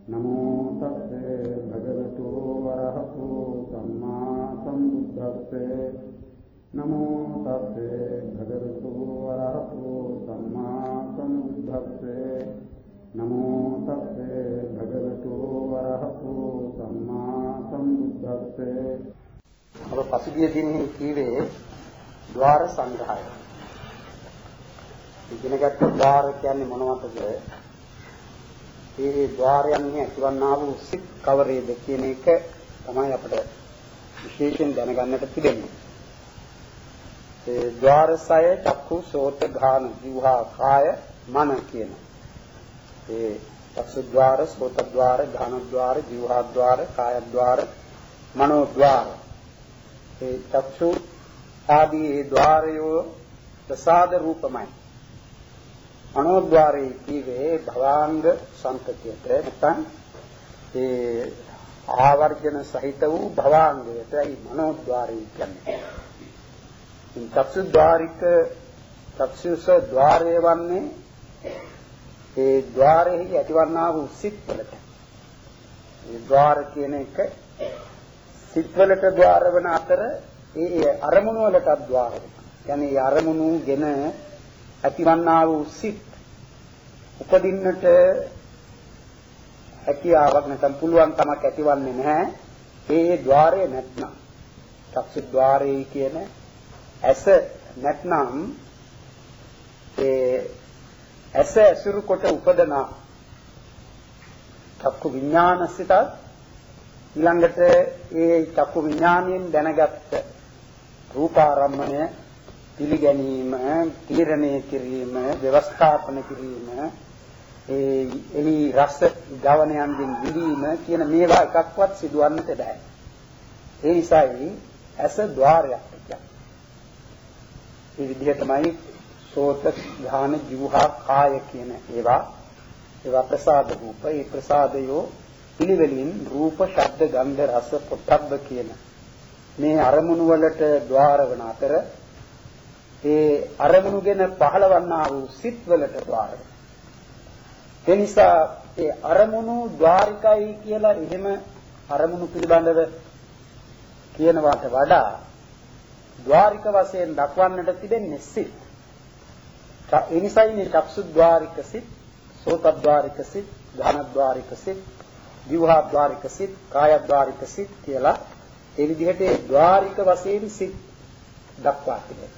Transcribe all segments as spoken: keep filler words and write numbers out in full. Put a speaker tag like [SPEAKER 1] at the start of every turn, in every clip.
[SPEAKER 1] නමෝ තස්සේ භගවතු වරහතෝ සම්මා සම්බුද්දස්සේ නමෝ තස්සේ භගවතු වරහතෝ සම්මා සම්බුද්දස්සේ නමෝ තස්සේ භගවතු වරහතෝ සම්මා සම්බුද්දස්සේ.
[SPEAKER 2] අප පසුගිය දිනේ කීවේ ద్వාර සංග්‍රහය. ඉගෙනගත්ත ద్వාර කියන්නේ මොනවද? මේ ద్వාරයන්හි ඇතිවන්නා වූ සිත් කවරේද කියන එක තමයි අපිට විශේෂයෙන් දැනගන්නට තිබෙන්නේ. ඒ ద్వාරසය චක්ඛු සෝත ඝාන જીවහා කාය මන කියන. ඒ චක්ෂු ద్వාර, සෝත ద్వාර, ඝාන ద్వාර, જીවහා ద్వාර, කාය ద్వාර, මනෝ ద్వාර. ඒ චක්ෂු ආදී ඒ ద్వාරයෝ ප්‍රසාද රූපමයි. මනෝද්වාරයේ කීවේ භවාංග සංකතියට නැත්නම් ඒ ආවර්ජන සහිත වූ භවාංගයටයි මනෝද්වාරය කියන්නේ. ඉන් චක්ෂුද්වාරික චක්ෂුස ద్వාරය වන්නේ ඒ ద్వාරෙහි ඇතිවන්නා වූ සිත්වලට. ඒ ద్వාර කියන එක සිත්වලට ద్వාර වන අතර ඒ අරමුණු වලට ద్వාර වෙනවා. කියන්නේ ඒ අරමුණුගෙන ඇතිවන්නා වූ සිත් උපදින්නට හැකියාවක් නැත්නම් පුළුවන් කමක් ඇතිවන්නේ නැහැ. ඒ ద్వාරය නැත්නම් චක්ෂු ద్వාරයේ කියන ඇස නැත්නම් ඒ ඇස අසුරු කොට උපදන චක්කු විඥානසිත ඊළඟට ඒ චක්කු විඥාණයෙන් දැනගත් රූපාරම්මණය පිළිගැනීම, තීරණය කිරීම, ව්‍යවස්ථාපන කිරීම, ඒ එනි රස ගවණයන්ගෙන් විඳීම කියන මේවා එකක්වත් සිදුවන්නට බෑ. ඒ නිසායි ඇස ద్వාරයක් කියන්නේ. මේ විදිහටමයි සෝත, ඝාන, જીවහා, කාය කියන ඒවා ඒවා ප්‍රසාද රූප. ඒ ප්‍රසාදයෝ පිළිවෙලින් රූප, ශබ්ද, ගන්ධ, රස, පොට්ටබ්බ කියන මේ අරමුණු වලට ద్వාර වන අතර ඒ අරමුණුගෙන පහළවන්නා වූ සිත් වලට ద్వාර වෙනවා. ඒ නිසා ඒ අරමුණු ద్వාරිකයි කියලා එහෙම අරමුණු පිළිබඳව කියනවාට වඩා ద్వාරික වශයෙන් දක්වන්නට තිබෙන්නේ සිත්. ඒ නිසායි මේ චක්සුද්්වාරික සිත්, සෝතද්්වාරික සිත්, ඝානද්්වාරික සිත්, જીවහාද්්වාරික සිත්, කායද්්වාරික සිත් කියලා ඒ විදිහට ద్వාරික වශයෙන් සිත් දක්වා තිබෙනවා.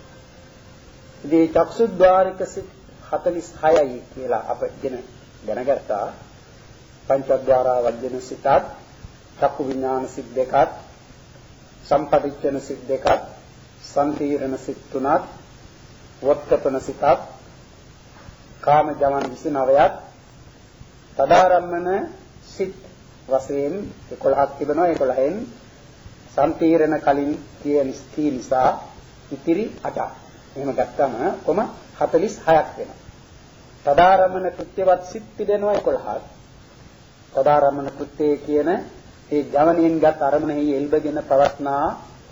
[SPEAKER 2] මේ චක්සුද්්වාරික සිත් හතළිස් හයයි කියලා අප ඉගෙන දැනගත්තා. පංචද්වාරා වජ්ජන සිතත්, චක්කු විඥාන සිත් දෙකත්, සම්පටිච්ඡන සිත් දෙකත්, සම්පීරණ සිත් තුනත්, වොත්තපන සිතත්, කාම ජවන් විසිනවයත්, තදාරම්මන සිත් වශයෙන් එකොළහක් තිබෙනවා. එකොළහෙන් සම්පීරණ කලින් කියන ස්ථී නිසා ඉතිරි අටක්. එහෙම ගත්තම කොම හතළිස් හයක් වෙනවා. තදාරම්මන කෘත්‍යවත් සිත් තිබෙනවා එකොළහක්. තදාරම්මන කෘත්‍ය කියන ඒ ජවණයෙන්ගත් අරමුණෙහි එල්බගෙන පවස්නා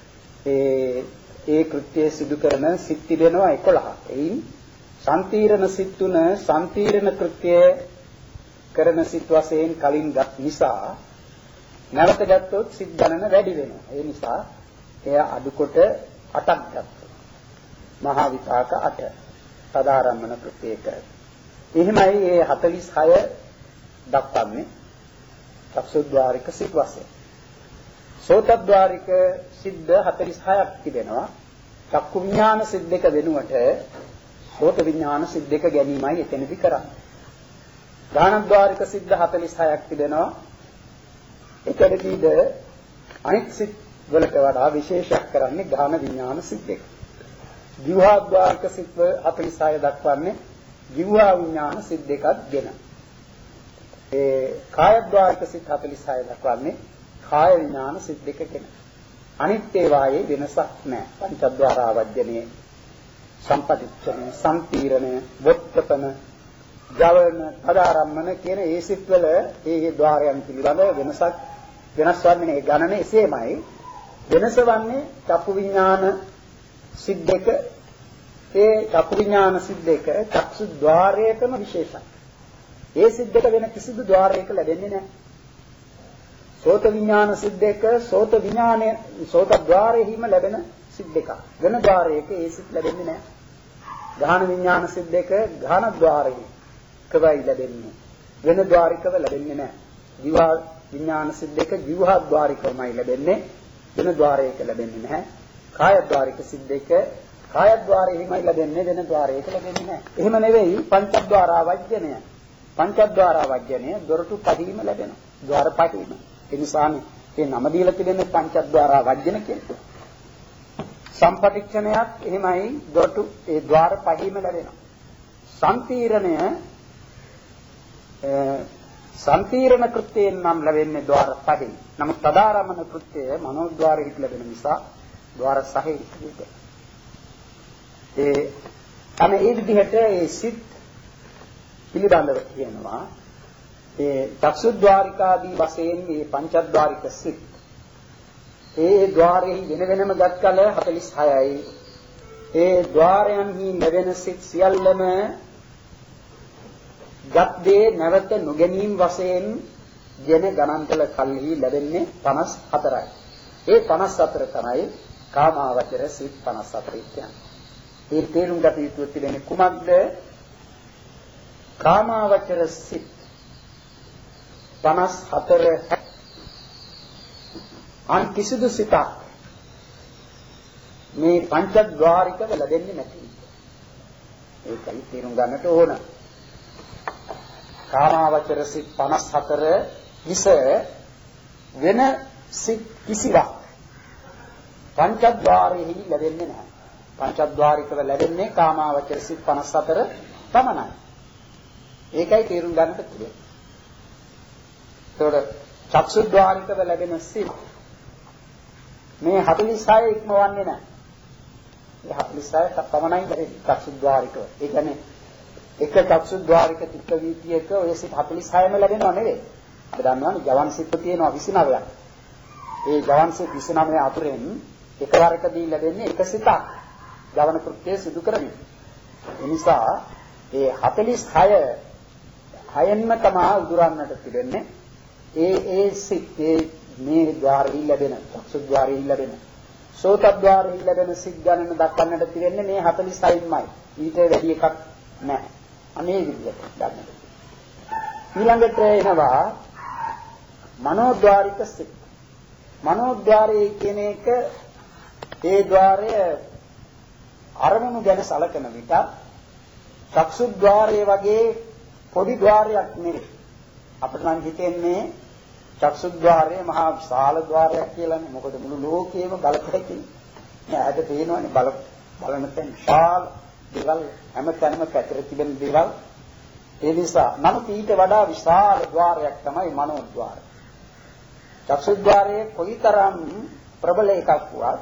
[SPEAKER 2] ඒ ඒ කෘත්‍ය සිදු කරන සිත් තිබෙනවා එකොළහක්. එයින් සම්පීරණ සිත් තුන සම්පීරණ කෘත්‍ය කරන සිත් වශයෙන් කලින් ගත් නිසා නැවත ගත්තොත් සිත් ගණන වැඩි වෙනවා. ඒ නිසා එය අඩු කොට අටක් ගත්තා. මහා විපාක අට තදාරම්මන කෘත්‍ය කර. එහෙමයි මේ හතළිස් හය දක්වන්නේ චක්සුද්්වාරික සිත් වශයෙන්. සෝතද්්වාරික සිද්ද හතළිස් හයක් තිබෙනවා. චක්කු විඥාන සිත් දෙක වෙනුවට සෝත විඥාන සිත් දෙක ගැනීමයි එතනදී කරන්නේ. ඝානද්්වාරික සිද්ද හතළිස් හයක් තිබෙනවා. එතනදීද අනිත් සිත් වලට වඩා විශේෂයක් කරන්නේ ඝාන විඥාන සිත් දෙක. જીවහාද්්වාරික සිත් හතළිස් හය දක්වන්නේ જીවහා විඥාන සිත් දෙකක් ගෙන. ඒ කායද්්වාරික සිත් හතළිස් හය දක්වන්නේ කාය විඥාන සිත් දෙක ගෙන. අනිත් ඒවායේ වෙනසක් නැහැ. පංචද්වාරා වජ්ජනේ, සම්පටිච්ඡන, සම්පීරණ, වොත්තපන, ජවන, තදාරම්මන කියන ඒ සිත්වල ඒ ద్వාරයන් පිළිබඳ වෙනසක් වෙනස් වන්නේ ඒ ගණන එසේමයි. වෙනස වන්නේ චක්කු විඥාන සිත් දෙක ඒ චක්කු විඥාන සිත් දෙක චක්සු ద్వාරයකම විශේෂයි. ඒ සිත් දෙක වෙන කිසිදු ద్వාරයක ලැබෙන්නේ නැහැ. සෝත විඥාන සිත් දෙක සෝත විඥානයේ සෝත ద్వාරයේම ලැබෙන සිත් දෙක. වෙන ద్వාරයක ඒ සිත් ලැබෙන්නේ නැහැ. ගාහන විඥාන සිත් දෙක ගාහන ద్వාරයේ කවයි ලැබෙන්නේ. වෙන ద్వාරිකව ලැබෙන්නේ නැහැ. දිවා විඥාන සිත් දෙක ජීවහා ద్వාරිකවමයි ලැබෙන්නේ. වෙන ద్వාරයක ලැබෙන්නේ නැහැ. කාය ద్వාරික සිත් දෙක කාය ద్వාරයේමයි ලැබෙන්නේ. වෙන ద్వාරයක ලැබෙන්නේ නැහැ. එහෙම නෙවෙයි පංචද්වාරා වජ්ජනය. පංචද්වාරා වජ්ජනය දොරටු පහීම ලැබෙනවා. ద్వාර පහීම. ඒ නිසානේ මේ නම දීලා තිබෙන්නේ පංචද්වාරා වජ්ජන කියලා. සම්පටිච්ඡනයත් එහෙමයි දොරටු ඒ ద్వාර පහීම ලැබෙනවා. සම්පීරණය සම්පීරණ කෘත්‍යයෙන් නම් ලැබෙන්නේ ద్వාර පහේ. නමුත් තදාරමන කෘත්‍යය මනෝද්වාරෙහිත් ලැබෙන නිසා ద్వාර සහේ විදිහට. ඒ අනේ ඒ විදිහට ඒ සිත් පිළිබඳව කියනවා. ඒ චක්සුද්්වාරිකාදී වශයෙන් මේ පංචද්වාරික සිත් ඒ ద్వාරෙහි වෙන වෙනම ගත් කල හතළිස් හයයි. ඒ ద్వාරයන්හි ලැබෙන සිත් සියල්ලම ගත් දේ නැවත නොගැනීම වශයෙන් ගෙන ගණන් කළ කල්හි ලැබෙන්නේ පනස් හතරයි. ඒ පනස් හතර තමයි කාමාවචර සිත් පනස් හතර කියන්නේ. ඒ තේරුම් ගත යුතු තිබෙන්නේ කුමක්ද? කාමාවචර සිත් පනස් හතර අන් කිසිදු සිතක් මේ පංචද්වාරිකව ලැබෙන්නේ නැති. ඒකයි තේරුම් ගන්නට ඕන. කාමාවචර සිත් පනස් හතර විස වෙන සිත් කිසිවක් පංචද්වාරෙහි ලැබෙන්නේ නැහැ. පංචද්වාරිකව ලැබෙන්නේ කාමාවචර සිත් පනස් හතර පමණයි. ඒකයි තේරුම් ගන්නට තියෙන්නේ. ඒතකොට චක්සුද්්වාරිකව ලැබෙන සිත් මේ හතළිස් හය ඉක්මවන්නේ නැහැ. මේ හතළිස් හය පමණයි ලැබෙන්නේ චක්සුද්්වාරිකව. ඒ කියන්නේ එක චක්සුද්්වාරික චිත්ත වීතියක ඔය සිත් හතළිස් හයම ලැබෙනව නෙවෙයි. අපි දන්නවනේ ජවන් සිත් තියෙනවා විසි නවයක්. ඒ ජවන් සිත් විසි නවය අතුරෙන් එකවරකදී ලැබෙන්නේ එක සිතක්. ජවන කෘත්‍යය සිදු කරමින්. ඒ නිසා ඒ හතළිස් හය හයෙන්ම තමයි උදුරන්නට තිබෙන්නේ. ඒ ඒ සිත් ඒ මේ ద్వාරෙහි ලැබෙන චක්සුද්්වාරෙහි ලැබෙන සෝතද්්වාරෙහි ලැබෙන සිත් ගණන දක්වන්නට තිබෙන්නේ මේ හතළිස් හයමයි. ඊට වැඩි එකක් නැහැ. අනේ විදිහට ගන්නට. ඊළඟට එනවා මනෝද්වාරික සිත්. මනෝද්වාරයේ කියන එක ඒ ద్వාරය අරමුණු ගැන සලකන විට චක්සුද්්වාරයේ වගේ පොඩි ద్వාරයක් නෙවෙයි. අපිට නම් හිතෙන්නේ චක්සුද්්වාරයේ මහා විශාල ద్వාරයක් කියලානේ. මොකද මුළු ලෝකෙම බලපෑකි. නෑද පේනවනේ බල බලන තැන් විශාල දේවල් හැමතැනම පැතිර තිබෙන දේවල්. ඒ නිසා නමුත් ඊට වඩා විශාල ద్వාරයක් තමයි මනෝද්වාරය. චක්සුද්්වාරයේ කොයිතරම් ප්‍රබල එකක් වුවත්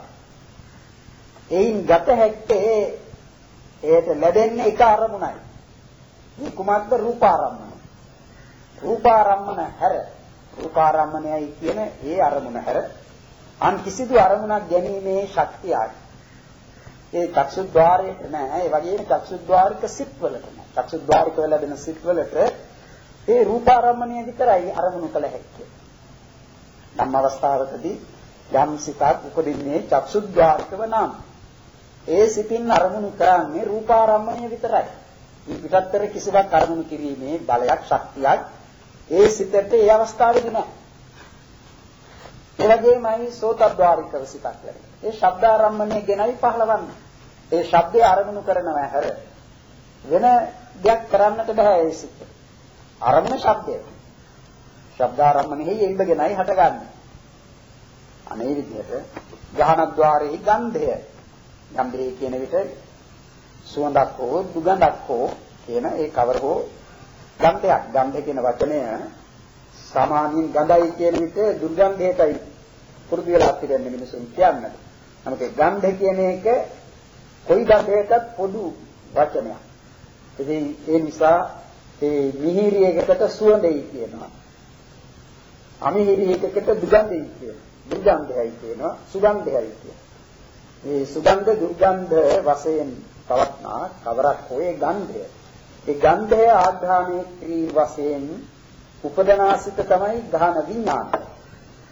[SPEAKER 2] එයින් ගත හැක්කේ ඒට ලැබෙන්නේ එක අරමුණයි. මේ කුමක්ද? රූපාරම්මන. රූපාරම්මන හැර රූපාරම්මනයයි කියන ඒ අරමුණ හැර අන් කිසිදු අරමුණක් ගැනීමේ ශක්තියයි ඒ චක්සුද්්වාරයට නැහැ. ඒ වගේම චක්සුද්්වාරික සිත්වලට නැහැ. චක්සුද්්වාරික වල ලැබෙන සිත්වලට ඒ රූපාරම්මණය විතරයි අරමුණු කළ හැක්කේ. නම් අවස්ථාවකදී යම් සිතක් උපදින්නේ චක්සුද්්වාරිකව නම් ඒ සිතින් අරමුණු කරන්නේ රූපාරම්මණය විතරයි. මේ පිටත්තර කිසිවක් අරමුණු කිරීමේ බලයක් ශක්තියක් ඒ සිතට ඒ අවස්ථාවේදී නැහැ. ඒ වගේමයි සෝතද්්වාරිකව සිතක් ලැබෙන්නේ. ඒ ශබ්දාරම්මණය ගැනයි පහළවන්නේ. ඒ ශබ්දේ අරමුණු කරනව හැර වෙන දෙයක් කරන්නට බෑ ඒ සිත. අරමුණ ශබ්දය. ශබ්දාරම්මණයෙහි එල්බගෙනයි හටගන්නේ. අනේ විදිහට ගහනද්්වාරෙහි ගන්ධය. ගන්ධය කියන විට සුවඳක් හෝ දුගඳක් හෝ කියන ඒ කවර හෝ ගන්ධයක්. ගන්ධ කියන වචනය සාමාන්‍යයෙන් ගඳයි කියන විට දුර්ගන්ධයටයි පුරුදු වෙලා තිබෙන්නේ මිනිසුන් කියන්නේ. නමුත් ඒ ගන්ධ කියන එක කොයි ගන්ධයකටත් පොදු වචනයක්. ඉතින් ඒ නිසා ඒ මිහිරි එකකට සුවඳයි කියනවා. අමිහිරි එකකට දුගන්ධයි කියනවා. දුර්ගන්ධයයි කියනවා. සුගන්ධයයි කියනවා. මේ සුගන්ධ දුර්ගන්ධ වශයෙන් පවත්නා කවරක් හොයේ ගන්ධය. ඒ ගන්ධය ආග්‍රහණය ක්‍රී වශයෙන් උපදනාසිත තමයි ගහන විඥානය.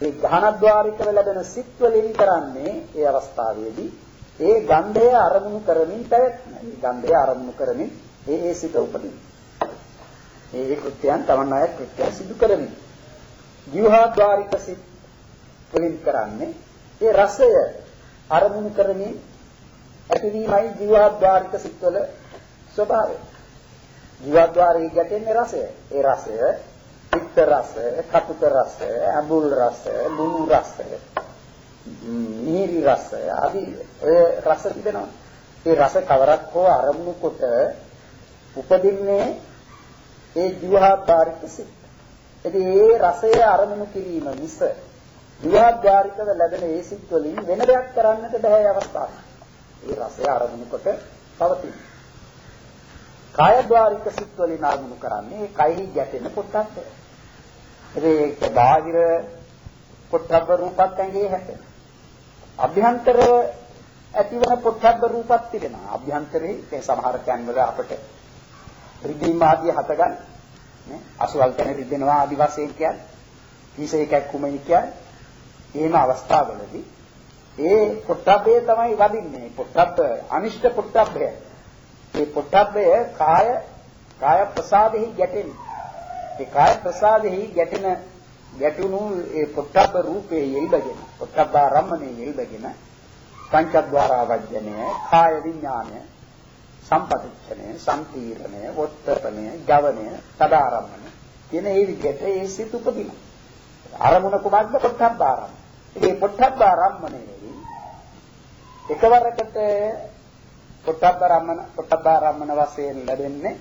[SPEAKER 2] ඒ ගහනද්වාරිකව ලැබෙන සිත් වලින් කරන්නේ ඒ අවස්ථාවේදී ඒ ගන්ධය අරමුණු කරමින් පැවැත්ම. ඒ ගන්ධය අරමුණු කරමින් ඒ ඒ සිත උපදින. ඒ ඒ කෘත්‍යයන් තමන් අය කෘත්‍ය සිදු කරමින්. ජීවහද්වාරික සිත් වලින් කරන්නේ ඒ රසය අරමුණු කරමින් ඇතිවීමයි ජීවහද්වාරික සිත්වල ස්වභාවය. ජීවද්වාරයේ ගැටෙන්නේ රසය. ඒ රසය පිත්ත රසය, කටුක රසය, අඹුල් රසය, ලුණු රසය, මිහිරි රසය ආදී ඒ රස තිබෙනවා. ඒ රස කවරක් හෝ අරමුණු කොට උපදින්නේ ඒ ජීවහද්වාරික සිත්. ඉතින් ඒ රසය අරමුණු කිරීම මිස ජීවහද්වාරිකව ලැබෙන ඒ සිත් වලින් වෙන දෙයක් කරන්නට බැහැ අවස්ථාවක්. ඒ රසය අරමුණු කොට පවතින. කායද්වාරික සිත් වලින් අරමුණු කරන්නේ ඒ කයෙහි ගැටෙන පොට්ටබ්බය. ඒක බාහිර පොට්ටබ්බ රූපත් ඇඟේ හැටෙන. අභ්‍යන්තර ඇතිවන පොට්ටබ්බ රූපත් තිබෙනවා. අභ්‍යන්තරේ ඒ සමහර තැන්වල අපට රිදීම ආදී හතගන්න නේ අසුවල් තැන රිදෙනවා ආදි වශයෙන් කියන්නේ විශේෂ එකක් කුමයි කියන්නේ. එහෙම අවස්ථාවලදී ඒ පොට්ටබ්බේ තමයි වදින්නේ. පොට්ටබ්බ අනිෂ්ඨ පොට්ටබ්බය. ඒ පොට්ටබ්බය කාය කාය ප්‍රසාදෙහි ගැටෙන්නේ. ඒ කාය ප්‍රසාදෙහි ගැටෙන ගැටුණු ඒ පොට්ටබ්බ රූපේ යෙල්බගෙන පොට්ටබ්බාරම්මනේ යෙල්බගෙන පංචද්වාරා වජ්ජනය කාය විඥානය සම්පතිච්ඡනය සම්පීර්ණය වොත්තපනය ජවනය සදාරම්මන කියන ඒ විදිහට ඒ සිත උපදින අරමුණ කුමක්ද පොට්ටබ්බාරම්මන. මේ පොට්ටබ්බාරම්මනේ එකවරකට පොට්ටබ්බාරම්මන පොට්ටබ්බාරම්මන වශයෙන් ලැබෙන්නේ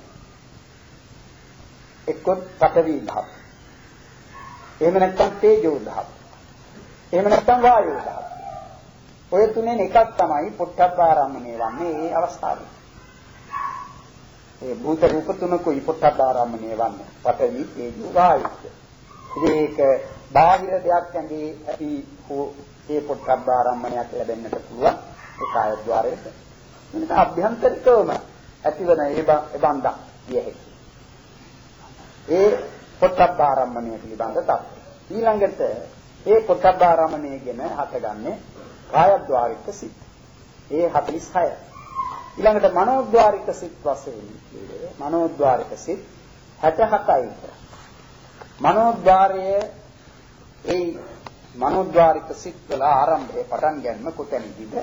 [SPEAKER 2] එක්කොත් පඨවි ධාතු. එහෙම නැත්නම් තේජෝ ධාතු. එහෙම නැත්නම් වායෝ ධාතු. ඔය තුනෙන් එකක් තමයි පොට්ටබ්බාරම්මනේ වන්නේ මේ අවස්ථාවේ. ඒ භූත රූප තුනකුයි පොට්ටබ්බාරම්මනේ වන්නේ. පඨවි තේජෝ වායෝ. ඒක බාහිර දෙයක් ඇඟේ ඇති හෝ ඒ පොට්ටබ්බාරම්මණයක් ලැබෙන්නට පුළුවන් ඒ කායද්්වාරයට. මේක අභ්‍යන්තරිකවම ඇතිවන ඒ බඳක් විය හැකියි. ඒ පොට්ටබ්බාරම්මණය පිළිබඳ තත්ත්වය. ඊළඟට ඒ පොට්ටබ්බාරම්මණය ගැන හතගන්නේ කායද්්වාරික සිත්. ඒ හතළිස් හය. ඊළඟට මනෝද්වාරික සිත් වශයෙන් කියන්නේ මනෝද්වාරික සිත් හැට හතයි. මනෝද්වාරයේ ඒ මනෝද්වාරික සිත් වල ආරම්භය පටන් ගන්න කොතැනදීද?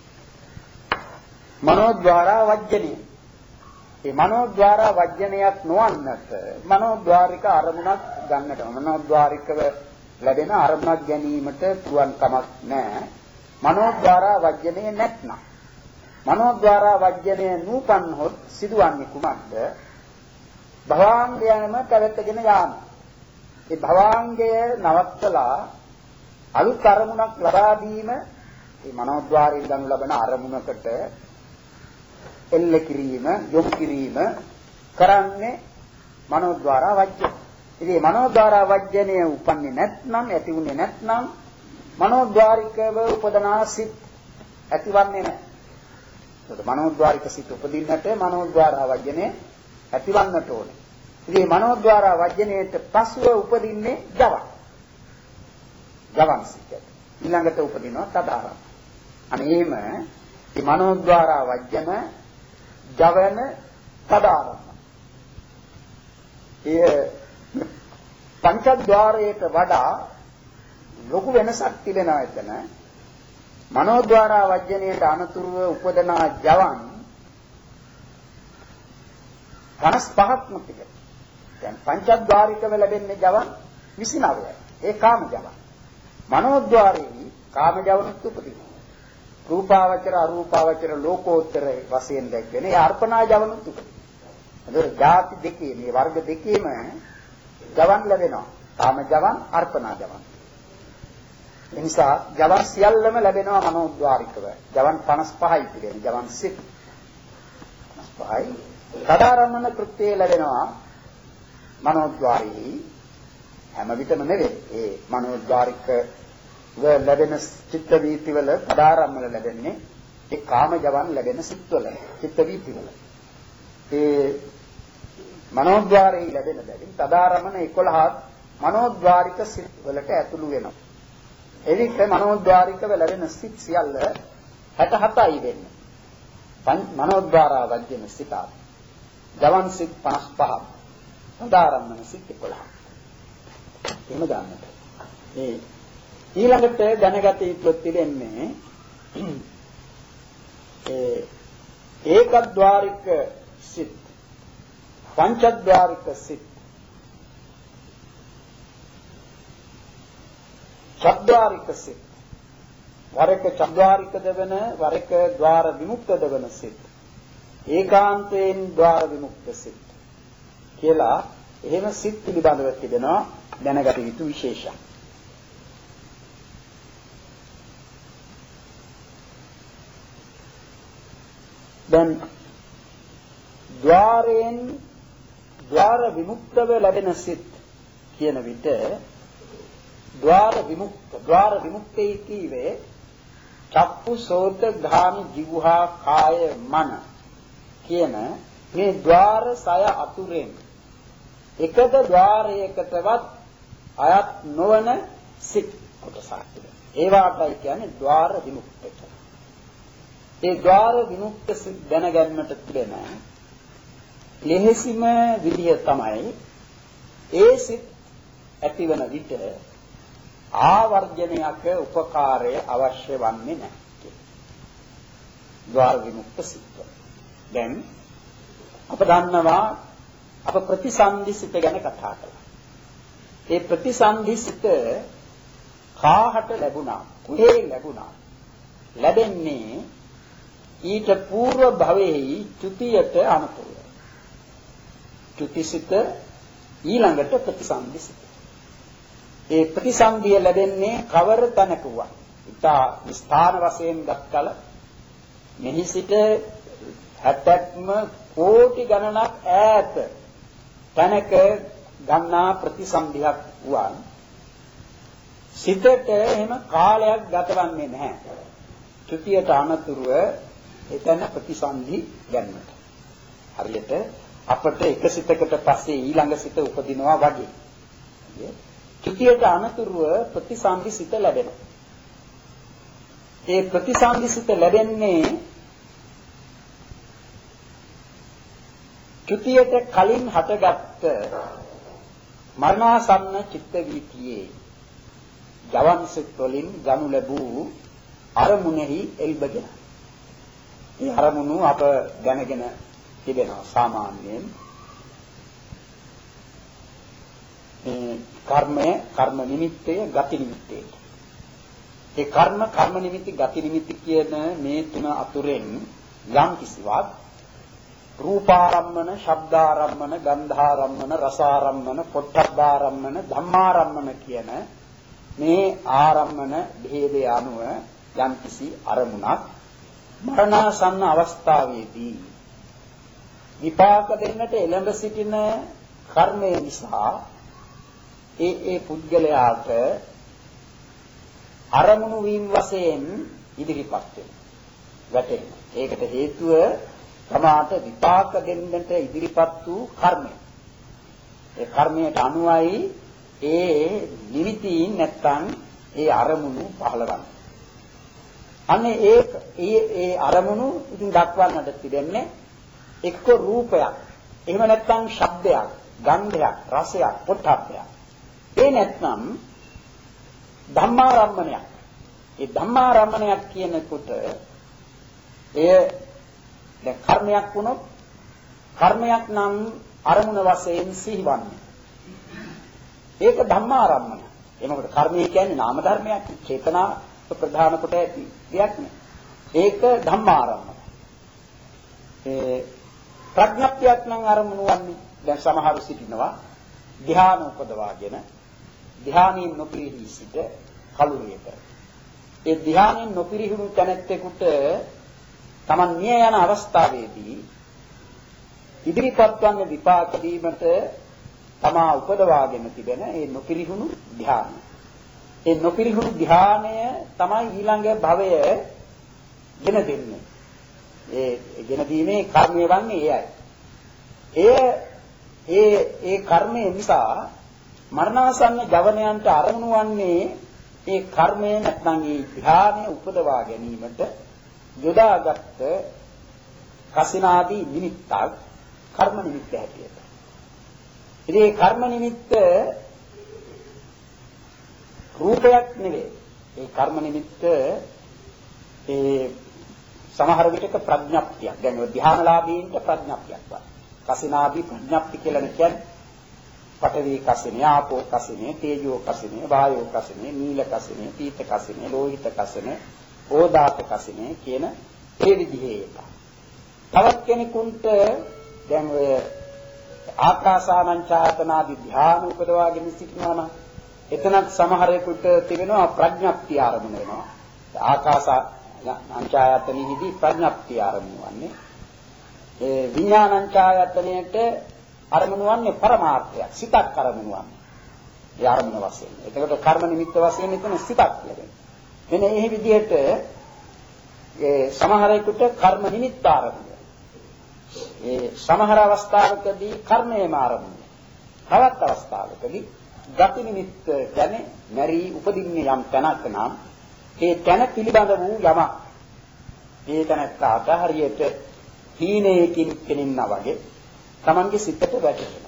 [SPEAKER 2] මනෝද්වාරා වජ්ජනේ. ඒ මනෝද්වාරා වජ්ජනයක් නොවන්නට මනෝද්වාරික අරමුණක් ගන්නට මනෝද්වාරිකව ලැබෙන අරමුණක් ගැනීමට පුළුවන් කමක් නැහැ. මනෝද්වාරා වජ්ජනේ නැත්නම් මනෝද්වාරා වජ්ජනේ නූපන් හොත් සිදුවන්නේ කුමක්ද? භවාංගයම පැවැත්ගෙන යාම. ඒ භවාංගය නවත්තලා අලුත් අරමුණක් ලබා දීම මේ මනෝද්වාරයෙන් ගනු ලබන අරමුණකට එල්ල කිරීම යොමු කිරීම කරන්නේ මනෝද්වාරා වජ්ජය. ඉතින් මනෝද්වාරා වජ්ජනය උපන්නේ නැත්නම් ඇති වුණේ නැත්නම් මනෝද්වාරිකව උපදනා සිත් ඇතිවන්නේ නැහැ. ඒකට මනෝද්වාරික සිත් උපදින්නට මනෝද්වාරා වජ්ජනය ඇතිවන්නට ඕනේ. ඉතින් මනෝද්වාරා වජ්ජනයේට පසුව උපදින්නේ ජව. ජවන් සිත්. ඊළඟට උපදිනවා තදාරම්. අනේම මේ මනෝද්වාරා වජ්ජන ජවන තදාරම්. ඒ පංචද්වාරයට වඩා ලොකු වෙනසක් තිබෙනවා එතන. මනෝද්වාරා වජ්ජනයට අනතුරුව උපදනා ජවන් පනස් පහක්ම තිබෙනවා. දැන් පංචද්වාරිකව ලැබෙන්නේ ජවන් විසි නවයයි. ඒ කාම ජවන්. මනෝද්වාරයේ කාම ජවනුත් උපදිනවා. රූපාවචර අරූපාවචර ලෝකෝත්තර වශයෙන් දැක්වෙන ඒ අර්පණා ජවනුත් උපදිනවා. ඒක ಜಾති දෙකේ මේ වර්ග දෙකේම ජවන් ලැබෙනවා. කාම ජවන් අර්පණා ජවන්. ඒ නිසා ජවන් සියල්ලම ලැබෙනවා මනෝද්වාරිකව. ජවන් පනස් පහයි තිබෙන ජවන් සිත් පනස් පහයි. තදාරම්මන කෘත්‍යය ලැබෙනවා මනෝද්වාරයේ හැම විටම නෙවෙයි. ඒ මනෝද්වාරික ලැබෙන චිත්ත වීතිවල තදාරම්මන ලැබෙන්නේ ඒ කාම ජවන් ලැබෙන සිත්වල චිත්ත වීතිවල. ඒ මනෝද්වාරයේ ලැබෙන බැවින් තදාරම්මන එකොළහ මනෝද්වාරික සිත් වලට ඇතුළු වෙනවා. එවිට මනෝද්වාරිකව ලැබෙන සිත් සියල්ල හැට හතයි වෙන්නේ. මනෝද්වාරා වජ්ජන සිත. ජවන් සිත් පනස් පහක්. උදාරම්මන සිත් එකොළහක්. එහෙම ගන්නට. ඒ ඊළඟට දැනගත යුතු තිබෙන්නේ ඒ ඒකද්වාරික සිත්, පංචද්වාරික සිත්, චද්වාරික සිත්, වරක චද්වාරිකද වෙන වරක ద్వාර විමුක්තද වෙන සිත්, ඒකාන්තයෙන් ద్వාර විමුක්ත සිත් කියලා එහෙම සිත් පිළිබඳව තිබෙනවා දැනගත යුතු විශේෂයක්. දැන් ద్వාරයෙන් ద్వාර විමුක්තව ලැබෙන සිත් කියන විට ద్వාර විමුක්ත ద్వාර විමුක්තයි කීවේ චක්කු සෝත ගාමි જીවහා කාය මන කියන මේ ద్వාර සය අතුරෙන් එකද ద్వාරයකටවත් අයත් නොවන සිත් කොටසක්. ඒවාටයි කියන්නේ ద్వාර විමුක්ත කියලා. ඒ ద్వාර විමුක්ත සිත් දැනගන්නට තිබෙන ලෙහෙසිම විදිය තමයි ඒ සිත් ඇතිවන විට ආවර්ජනයක උපකාරය අවශ්‍ය වන්නේ නැහැ. ద్వාර විමුක්ත සිත්. දැන් අප දන්නවා අප ප්‍රතිසන්දි සිත ගැන කතා කළා. ඒ ප්‍රතිසන්දි සිත කාහට ලැබුණා? කුහේ ලැබුණා? ලැබෙන්නේ ඊට పూర్ව භවයේ චුතියට අනුකූලව. චුතිසිත ඊළඟට ප්‍රතිසන්දිසිත. ඒ ප්‍රතිසන්දිය ලැබෙන්නේ කවර තැනක වුණා. ඉතා ස්ථාන වශයෙන් දක්කල මෙහි සිට හැත්තක්ම කෝටි ගණනක් ඈත තැනක ගන්නා ප්‍රතිසන්දියක් වුණා. සිතට එහෙම කාලයක් ගතවන්නේ නැහැ. චුතියට අනතුරුව එතන ප්‍රතිසන්දි ගන්නට. හරියට අපට එක සිතකට පස්සේ ඊළඟ සිත උපදිනවා වගේ. චුතියට අනතුරුව ප්‍රතිසන්දි සිත ලැබෙනවා. ඒ ප්‍රතිසන්දි සිත ලැබෙන්නේ චුතියට කලින් හටගත්ත මරණාසන්න චිත්ත වීතියේ ජවන් සිත් වලින් ගනු ලැබූ අරමුණෙහි එල්බගෙන. ඒ අරමුණු අප දැනගෙන තිබෙනවා සාමාන්‍යයෙන්. මේ කර්මය, කර්ම නිමිත්තය, ගති නිමිත්තය. ඒ කර්ම, කර්ම නිමිති, ගති නිමිති කියන මේ තුන අතුරෙන් යම් කිසිවක් රූපාරම්මන, ශබ්දාරම්මන, ගන්ධාරම්මන, රසාරම්මන, පොට්ටබ්බාරම්මන, ධම්මාරම්මන කියන මේ ආරම්මන භේදය අනුව යම් කිසි අරමුණක් මරණාසන්න අවස්ථාවේදී විපාක දෙන්නට එළඹ සිටින කර්මය නිසා ඒ ඒ පුද්ගලයාට අරමුණු වීම වශයෙන් ඉදිරිපත් වෙනවා. ඒකට හේතුව තමාට විපාක දෙන්නට ඉදිරිපත් වූ කර්මය. ඒ කර්මයට අනුවයි ඒ නිමිතියින් නැත්තම් ඒ අරමුණු පහළවන්නේ. අනේ ඒ ඒ ඒ අරමුණු ඉතින් දක්වන්නට තිබෙන්නේ එක්ක රූපයක්, එහෙම නැත්නම් ශබ්දයක්, ගන්ධයක්, රසයක්, පොට්ටබ්බයක්. ඒ නැත්නම් ධම්මාරම්මණයක්. ඒ ධම්මාරම්මණයක් කියනකොට එය දැන් කර්මයක් වුණොත් කර්මයක් නම් අරමුණ වශයෙන් සිහිවන්නේ. ඒක ධම්මාරම්මණය. එනකොට කර්මය කියන්නේ නාම ධර්මයක්, චේතනා ප්‍රධාන කොට ඇති දෙයක් නේ. ඒක ධම්මාරම්මණය. ඒ ප්‍රඥප්තියක් නම් අරමුණු වන්නේ. දැන් සමහරු සිටිනවා ධ්‍යාන උපදවාගෙන ධ්‍යානයෙන් නොපිරිහි සිට කලුරියක. ඒ ධ්‍යානයෙන් නොපිරිහුණු තැනැත්තෙකුට Taman මිය යන අවස්ථාවේදී ඉදිරිපත් වන විපාක දීමට තමා උපදවාගෙන තිබෙන ඒ නොපිරිහුණු ධ්‍යානය. ඒ නොපිරිහුණු ධ්‍යානය තමයි ඊළඟ භවය ගෙන දෙන්නේ. ඒ ගෙන දීමේ කර්මය වන්නේ එයයි. එය ඒ ඒ කර්මය නිසා මරණාසන්න ජවනයන්ට අරමුණු වන්නේ ඒ කර්මය නැත්නම් ඒ ධ්‍යානය උපදවා ගැනීමට යොදාගත් කසිනාදී නිමිත්තක් කර්ම නිමිත්ත හැටියට. ඉතින් මේ කර්ම නිමිත්ත රූපයක් නෙවෙයි. ඒ කර්ම නිමිත්ත ඒ සමහර විටක ප්‍රඥප්තියක්. දැන් ඔය ධ්‍යානලාභීන්ට ප්‍රඥප්තියක් වань. කසිනාදී ප්‍රඥප්ති කියලා කියන්නේ පඨවි කසිනේ, ආපෝ කසිනේ, තේජෝ කසිනේ, වායෝ කසිනේ, නීල කසිනේ, පීත කසිනේ, ලෝහිත කසිනේ, ඕදාත කසිනේ කියන ඒ විදිහේ එක. තවත් කෙනෙකුට දැන් ඔය ආකාසානංචායතනාදී ධ්‍යාන උපදවාගෙන සිටිනවා නම් එතනත් සමහරෙකුට තිබෙනවා ප්‍රඥප්තිය ආරමුණ වෙනවා. ආකාසානංචායතනෙහිදී ප්‍රඥප්තිය ආරමුණ වන්නේ ඒ විඥානංචායතනයේට අරමුණු වන්නේ පරමාර්ථයක් සිතක් අරමුණු වන්නේ ඒ අරමුණ වශයෙන්. එතකොට කර්ම නිමිත්ත වශයෙන් එතන සිතක් ලැබෙනවා. මෙන්න මේ විදිහට ඒ සමහරෙකුට කර්ම නිමිත්ත ආරමුණ. ඒ සමහර අවස්ථාවකදී කර්මයේම ආරමුණ. තවත් අවස්ථාවකදී ගති නිමිත්ත කියන්නේ මෙරි උපදින්නේ යම් තැනක නම් ඒ තැන පිළිබඳ වූ යම ඒ තැනට හරියට හීනයකින් පෙනෙනා වගේ තමන්ගේ සිතට වැටෙනවා.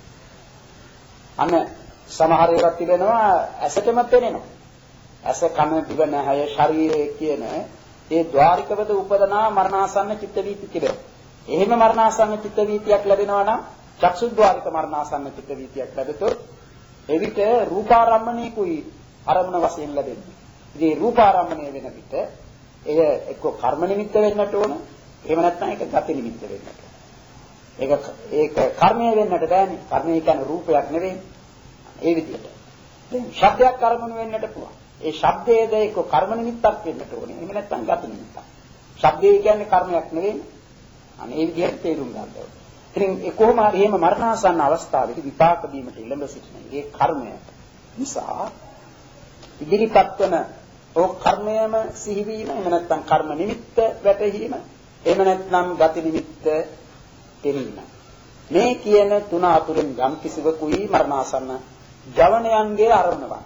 [SPEAKER 2] අන්න සමහර ඒවා තිබෙනවා ඇසටම පෙනෙනවා. ඇස කන දිව නැහැය ශරීරය කියන ඒ ద్వාරිකවද උපදනා මරණාසන්න චිත්ත වීති තිබෙනවා. එහෙම මරණාසන්න චිත්ත වීතියක් ලැබෙනවා නම් චක්සුද්්වාරික මරණාසන්න චිත්ත වීතියක් ලැබෙතොත් එවිට රූපාරම්මණීකුයි අරමුණ වශයෙන් ලැබෙන්නේ. ඉතින් රූපාරම්මණය වෙන විට එය එක්ක කර්ම නිමිත්ත වෙන්නට ඕන. එහෙම නැත්නම් ඒක ගති නිමිත්ත වෙන්නට ඕන. ඒක ඒක කර්මය වෙන්නට බෑනේ. කර්මය කියන්නේ රූපයක් නෙවෙයි. ඒ විදිහට. දැන් ශබ්දයක් අරමුණු වෙන්නට පුළුවන්. ඒ ශබ්දයේද ඒක කර්ම නිමිත්තක් වෙන්නට ඕනේ. එහෙම නැත්නම් ගති නිමිත්තක්. ශබ්දය කියන්නේ කර්මයක් නෙවෙයි. අනේ ඒ විදිහට තේරුම් ගන්න ඕනේ. ඉතින් ඒ කොහොම හරි එහෙම මරණාසන්න අවස්ථාවේදී විපාක දීමට ඉළඹ සිටින ඒ කර්මය නිසා ඉදිරිපත් වන ඕ කර්මයම සිහිවීම එහෙම නැත්නම් කර්ම නිමිත්ත වැටහීම එහෙම නැත්නම් ගති නිමිත්ත තේරීම මේ කියන තුන අතුරින් යම් කිසිවකුයි මරණාසන්න ජවනයන්ගේ ආරම්භව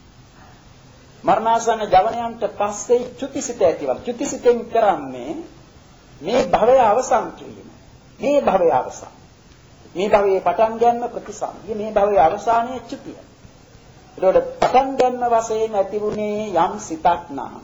[SPEAKER 2] මරණාසන්න ජවනයන්ට පස්සේ චුතිසිත ඇතිවන චුතිසිතෙන් කරන්නේ මේ භවය අවසන් කිරීම මේ භවය අවසන් මේ භවයේ පටන් ගන්න ප්‍රතිසන්දිය මේ භවයේ අවසානයේ චුතිය ඒතකොට පටන් ගන්න වශයෙන් ඇතිවුනේ යම් සිතක් නම්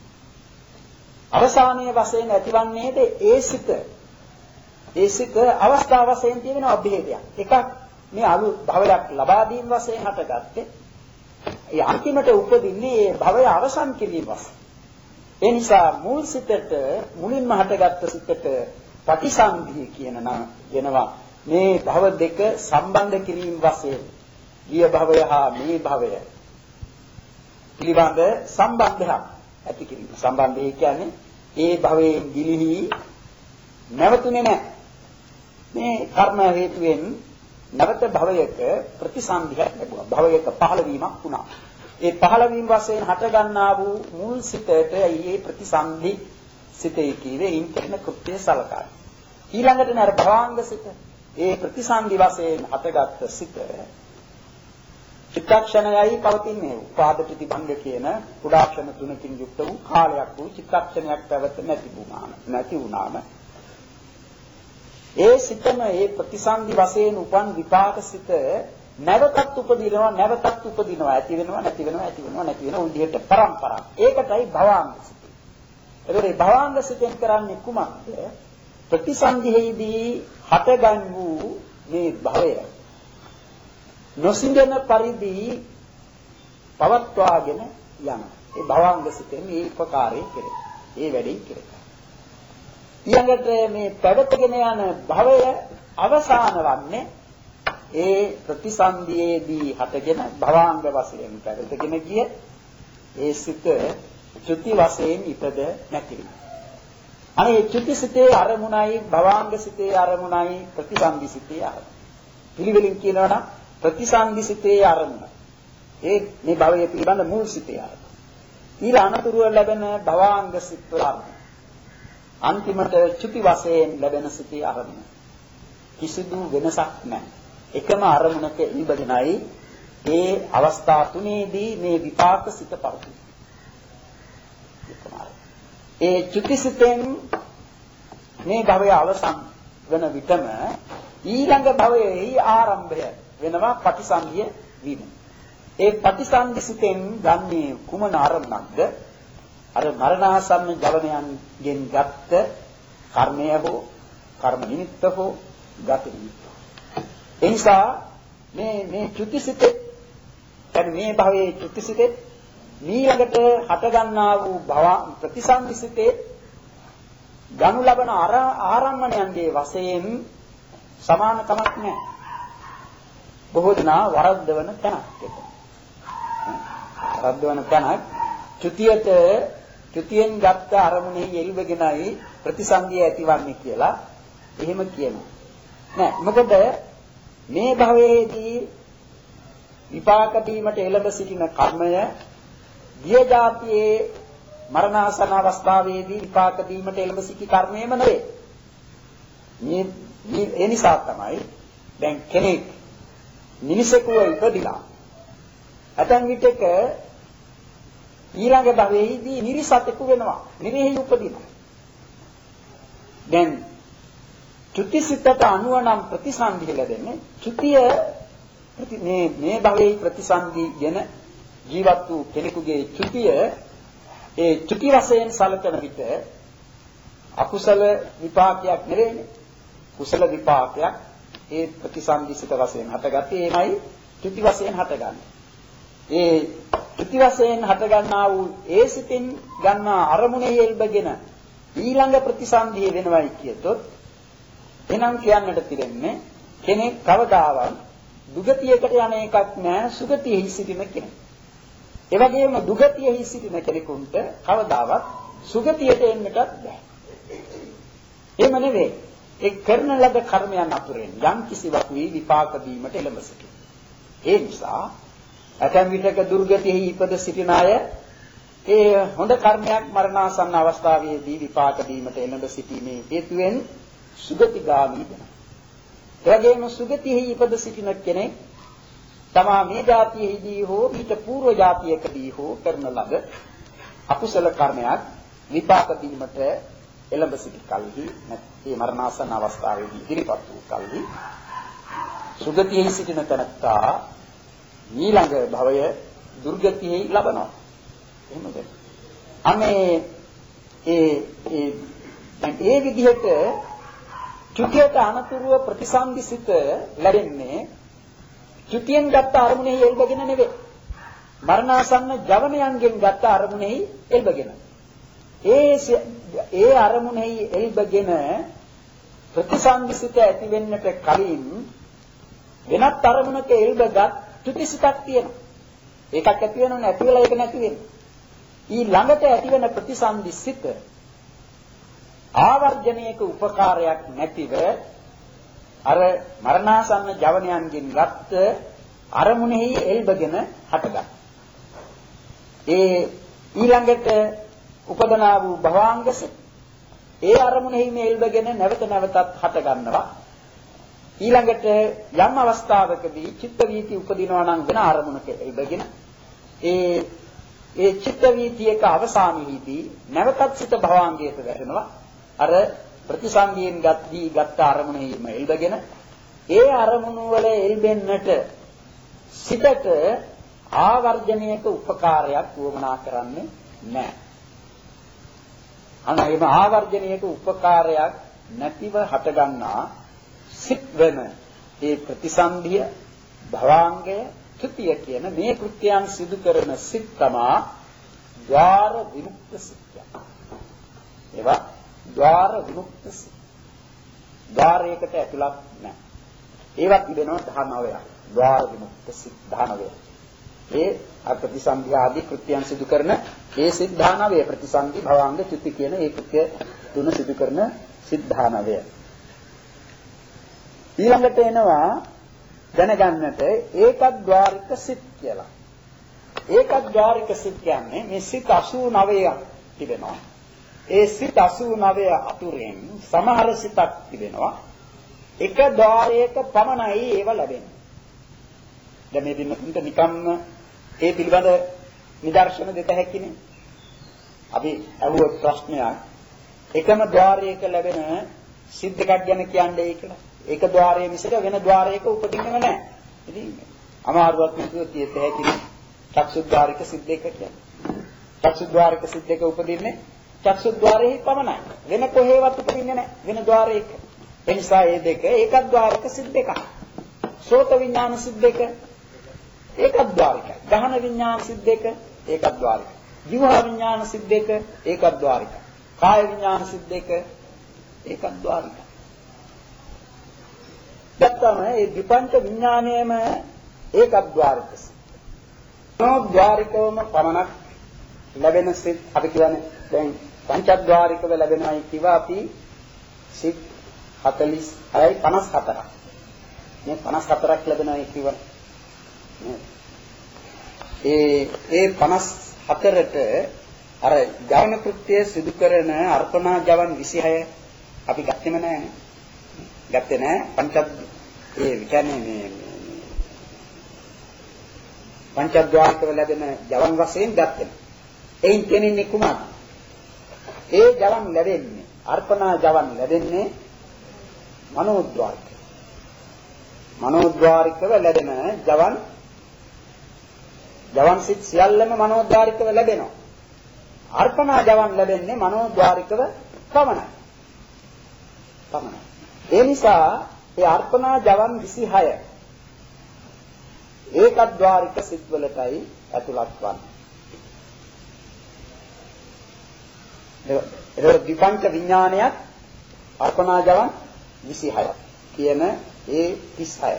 [SPEAKER 2] අවසානයේ වශයෙන් ඇතිවන්නේද ඒ සිත ඒ සිත අවස්ථාව වශයෙන් තියෙන අභේදයක් එකක් මේ අලු භවයක් ලබා දීම වශයෙන් හටගත්තේ ඒ අන්තිමට උපදින්නේ ඒ භවය අවසන් කිරීම වශයෙන් ඒ නිසා මුල් සිතට මුලින්ම හටගත්ත සිතට ප්‍රතිසන්දිය කියන නම වෙනවා මේ භව දෙක සම්බන්ධ කිරීම වශයෙන් ගිය භවය හා මේ භවය පිළිබඳ සම්බන්ධයක් ඇති කිරීම සම්බන්ධය කියන්නේ ඒ භවයෙන් ගිලිහි නැවතුනේ නැහැ මේ කර්ම හේතුවෙන් නැවත භවයක ප්‍රතිසන්දියක් ලැබුවා භවයක පහළ වීමක් වුණා ඒ පහළ වීම වශයෙන් හට ගන්නා වූ මුල් සිතට ඊයේ ප්‍රතිසන්දි සිතේ කීවේ ඉන් කරන කෘත්‍ය සලකා ඊළඟට නර භවාංග සිත ඒ ප්‍රතිසන්දි වශයෙන් හටගත් සිත චිත්තක්ෂණයයි පවතින්නේ උපාද ප්‍රතිභංග කියන කුඩාක්ෂණ තුනකින් යුක්ත වූ කාලයක් වූ චිත්තක්ෂණයක් පැවත නැති වුණාම නැති වුණාම ඒ සිතම ඒ ප්‍රතිසන්දි වශයෙන් උපන් විපාක සිත නැවතත් උපදිනවා නැවතත් උපදිනවා ඇති වෙනවා නැති වෙනවා ඇති වෙනවා නැති වෙනවා විදිහට පරම්පරාව ඒකටයි භවාංග සිත. ඒකේ භවාංග සිතෙන් කරන්නේ කුමක්ද? ප්‍රතිසන්දිෙහිදී හටගන් වූ මේ භවය නොසිඳන පරිදි පවත්වාගෙන යන ඒ භවාංග සිතෙන් මේ උපකාරය කෙරේ. ඒ වැඩේ කෙරේ. ඊළඟට මේ පැවතගෙන යන භවය අවසාන වන්නේ ඒ ප්‍රතිසන්දියේදී හටගෙන භවාංග වශයෙන් පැවතගෙන ගිය ඒ සිත චුති වශයෙන් ඉපද නැති වෙනවා. අනේ චුති සිතේ අරමුණයි භවාංග සිතේ අරමුණයි ප්‍රතිසන්දි සිතේ අරමුණ. පිළිවෙලින් කියනවා නම් ප්‍රතිසන්දි සිතේ අරමුණ. ඒ මේ භවයේ පිළිබඳ මූල සිතේ අරමුණ. ඊළ අනතුරුව ලැබෙන භවාංග සිත අරමුණ. අන්තිමට චුති වශයෙන් ලැබෙන සිතේ අරමුණ. කිසිදු වෙනසක් නැහැ. එකම අරමුණක ඉබදෙනයි ඒ අවස්ථා තුනේදී මේ විපාක සිත පවතී. ඒ චුතිසිතෙන් මේ භවය අවසන් වෙන විටම ඊළඟ භවයේ ආරම්භය වෙනවා පටිසන්ධිය වීම. ඒ පටිසන්ධි සිතෙන් ගන්නේ කුමන අරමුණක්ද? අර මරණාසන්න ජවනයන්ගෙන් ගත්ත කර්මය හෝ කර්ම නිමිත්ත හෝ ගත නිමිත්ත. ඒ නිසා මේ මේ චුතිසිතේ يعني මේ භවයේ චුතිසිතේ ඊළඟට හට ගන්නා වූ භව ප්‍රතිසන්ධි සිතේ ගනු ලබන ආරම්මණයන්ගේ වශයෙන් සමාන කමක් නැහැ. බොහෝ දෙනා වරද්දවන තැනක් ඒක. වරද්දවන තැනක් චුතියට චුතියෙන් ගත්ත අරමුණේ යෙල්වගෙනයි ප්‍රතිසන්දිය ඇතිවන්නේ කියලා එහෙම කියනවා. නෑ මොකද මේ භවයේදී විපාක දීමට එළඹ සිටින කර්මය ගිය જાතියේ මරණාසන්න අවස්ථාවේදී විපාක දීමට එළඹ සිටි කර්මයම නෙවේ. මේ ඒ නිසා තමයි දැන් කෙනෙක් මිනිසෙකුව ඉපදිලා ඇතන් විටක ඊළඟ භවයේදී නිරිසතෙකු වෙනවා. නිරෙහි උපදිනවා. දැන් චුතිසිතට අනුව නම් ප්‍රතිසන්දි ලැබෙන්නේ චුතිය මේ මේ භවයේ ප්‍රතිසන්දි ගැන ජීවත් වූ කෙනෙකුගේ චුතිය ඒ චුති වශයෙන් සැලකන විට අකුසල විපාකයක් නෙවෙයි කුසල විපාකයක් ඒ ප්‍රතිසන්දිසිත වශයෙන් හටගත්තේ එමයි චුති වශයෙන් හටගන්නේ. ඒ චුති වශයෙන් හටගන්නා වූ ඒ සිතින් ගන්නා අරමුණේ යෙල්බගෙන ඊළඟ ප්‍රතිසන්දිය වෙනවයි කියතොත් එනම් කියන්නට තිරෙන්නේ කෙනෙක් කවදාවත් දුගතියකට යන එකක් නෑ සුගතියෙහි සිටින කෙනෙක්. ඒ වගේම දුගතියෙහි සිටින කෙනෙකුට කවදාවත් සුගතියට එන්නටත් බෑ. එහෙම නෙවෙයි. ඒ කරන ලද කර්මයන් අතුරෙන් යම් කිසිවක් වී විපාක දීමට එළඹ සිටින. ඒ නිසා ඇතැම් විටක දුර්ගතියෙහි ඉපද සිටින අය ඒ හොඳ කර්මයක් මරණාසන්න අවස්ථාවේදී විපාක දීමට එළඹ සිටීමේ හේතුවෙන් සුගතිගාමී වෙනවා. ඒ වගේම සුගතියෙහි ඉපද සිටින කෙනෙක් තමා මේ જાතියෙහිදී හෝ ඊට పూర్ව જાතියකදී හෝ කරන ලද අකුසල කර්මයක් විපාක දීමට එළඹ සිටි කල්හි මේ මරණාසන්න අවස්ථාවේදී ඉදිරිපත් වූ කල්හි සුගතියෙහි සිටින තැනත්තා ඊළඟ භවය දුර්ගතියෙහි ලබනවා. එහෙමද? අනේ ඒ ඒ ඒ විදිහට චුතියට අනතුරුව ප්‍රතිසන්දිසිත ලැබෙන්නේ චුතියෙන් ගත්ත අරමුණෙහි එල්බගෙන නෙවෙයි. මරණාසන්න ජවනයන්ගෙන් ගත්ත අරමුණෙහි එල්බගෙන. ඒ ඒ අරමුණෙහි එල්බගෙන ප්‍රතිසන්දිසිත ඇති වෙන්නට කලින් වෙනත් අරමුණක එල්බගත් චුතිසිතක් තියෙනවා. ඒකක් ඇති වෙනව නැති වෙලා ඒක නැති වෙනවා. ඊ ළඟට ඇති වෙන ප්‍රතිසන්දිසිත ආවර්ජනයක උපකාරයක් නැතිව අර මරණාසන්න ජවනයන්ගෙන් ගත්ත අරමුණෙහි එල්බගෙන හටගන්න. ඒ ඊළඟට උපදනා වූ භවාංගසිත ඒ අරමුණෙහි මේ එල්බගෙන නැවත නැවතත් හට ගන්නවා. ඊළඟට යම් අවස්ථාවකදී චිත්ත වීති උපදිනවා නම් වෙන අරමුණක එල්බගෙන ඒ ඒ චිත්ත වීතියක අවසානයේදී නැවතත් සිත භවාංගයට වැටෙනවා. අර ප්‍රතිසන්දියෙන් ගත්දී ගත්ත අරමුණෙහිම එල්බගෙන ඒ අරමුණු වල එල්බෙන්නට සිතට ආවර්ජනයක උපකාරයක් වුවමනා කරන්නේ නැහැ. අනේම ආවර්ජනයක උපකාරයක් නැතිව හටගන්නා සිත් වෙන ඒ ප්‍රතිසන්දිය භවාංගය ත්‍ෘතිය කියන මේ කෘත්‍යයන් සිදු කරන සිත් තමා ద్వාර විමුක්ත සිත්ය. ඒවා ద్వාර විමුක්ත සිත්. ద్వාරයකට ඇතුළත් නැහැ. ඒවත් ඉබෙනවා දහනවය. ద్వාර විමුක්ත සිත් දහනවය. ඒ ප්‍රතිසන්දි ආදී කෘත්‍යයන් සිදු කරන ඒ සිත් දහනවය ප්‍රතිසන්දි භවාංග ත්‍ෘති කියන ඒ කෘත්‍ය තුන සිදු කරන සිත් දහනවය. ඊළඟට එනවා දැනගන්නට ඒකද්්වාරික සිත් කියලා. ඒකද්්වාරික සිත් කියන්නේ මේ සිත් අසූ නවයක් තිබෙනවා. ඒ සිත් අසූ නවය අතුරෙන් සමහර සිතක් තිබෙනවා එක ద్వාරයක පමණයි ඒව ලැබෙන්නේ. දැන් මේ දිනකට නිකම්ම ඒ පිළිබඳ නිදර්ශන දෙත හැකිනේ. අපි අහුව ප්‍රශ්නයක් එකම ద్వාරයක ලැබෙන සිත් දෙකක් ගැන කියන්නේ කියලා. ඒක ద్వාරයේ මිසක වෙන ద్వාරයක උපදින්නේම නැහැ. ඉතින් අමාරුවක් නැතුව තියෙත හැකිනේ. චක්සුද්්වාරික සිත් දෙක කියන්නේ. චක්සුද්්වාරික සිත් දෙක උපදින්නේ චක්සුද්්වාරයේ පමණයි. වෙන කොහෙවත් උපදින්නේ නැහැ. වෙන ద్వාරයක. ඒ නිසා මේ දෙක ඒකද්්වාරික සිත් දෙකක්. සෝත විඥාන සිත් දෙක ඒකද්්වාරිකයි. ගහන විඥාන සිත් දෙක ඒකද්්වාරිකයි. ජීව විඥාන සිත් දෙක ඒකද්්වාරිකයි. කාය විඥාන සිත් දෙක ඒකද්්වාරිකයි. දැක්කම මේ විපංච විඥානයේම ඒකද්්වාරික සිත්. මොනෝද්්වාරිකවම පමණක් ලැබෙන සිත් අපි කියන්නේ දැන් පංචද්්වාරිකව ලැබෙනයි කිවා අපි සිත් හතළිස් හයයි පනස් හතරක්. මේ පනස් හතරක් ලැබෙනයි කිව්වා. ඒ ඒ පනස් හතරට අර ජවන කෘත්‍ය සිදු කරන අර්පණා ජවන් විසිහය අපි ගත්තෙම නැහැ. ගත්තේ නැහැ. පංච ඒ කියන්නේ මේ පංචද්වාරිකව ලැබෙන ජවන් වශයෙන් ගත්තේ. එයින් කියන්නේ කුමක්ද? ඒ ජවන් ලැබෙන්නේ අර්පණා ජවන් ලැබෙන්නේ මනෝද්වාරික. මනෝද්වාරිකව ලැබෙන ජවන් ජවන් සිත් සියල්ලම මනෝද්වාරිකව ලැබෙනවා. අර්පණා ජවන් ලැබෙන්නේ මනෝද්වාරිකව පමණයි. පමණයි. ඒ නිසා ඒ අර්පණා ජවන් විසිහය ඒකද්්වාරික සිත් වලටයි ඇතුළත් වන්නේ. ඒක විපංච විඥානයක් අර්පණා ජවන් විසිහය කියන ඒ තිස්හය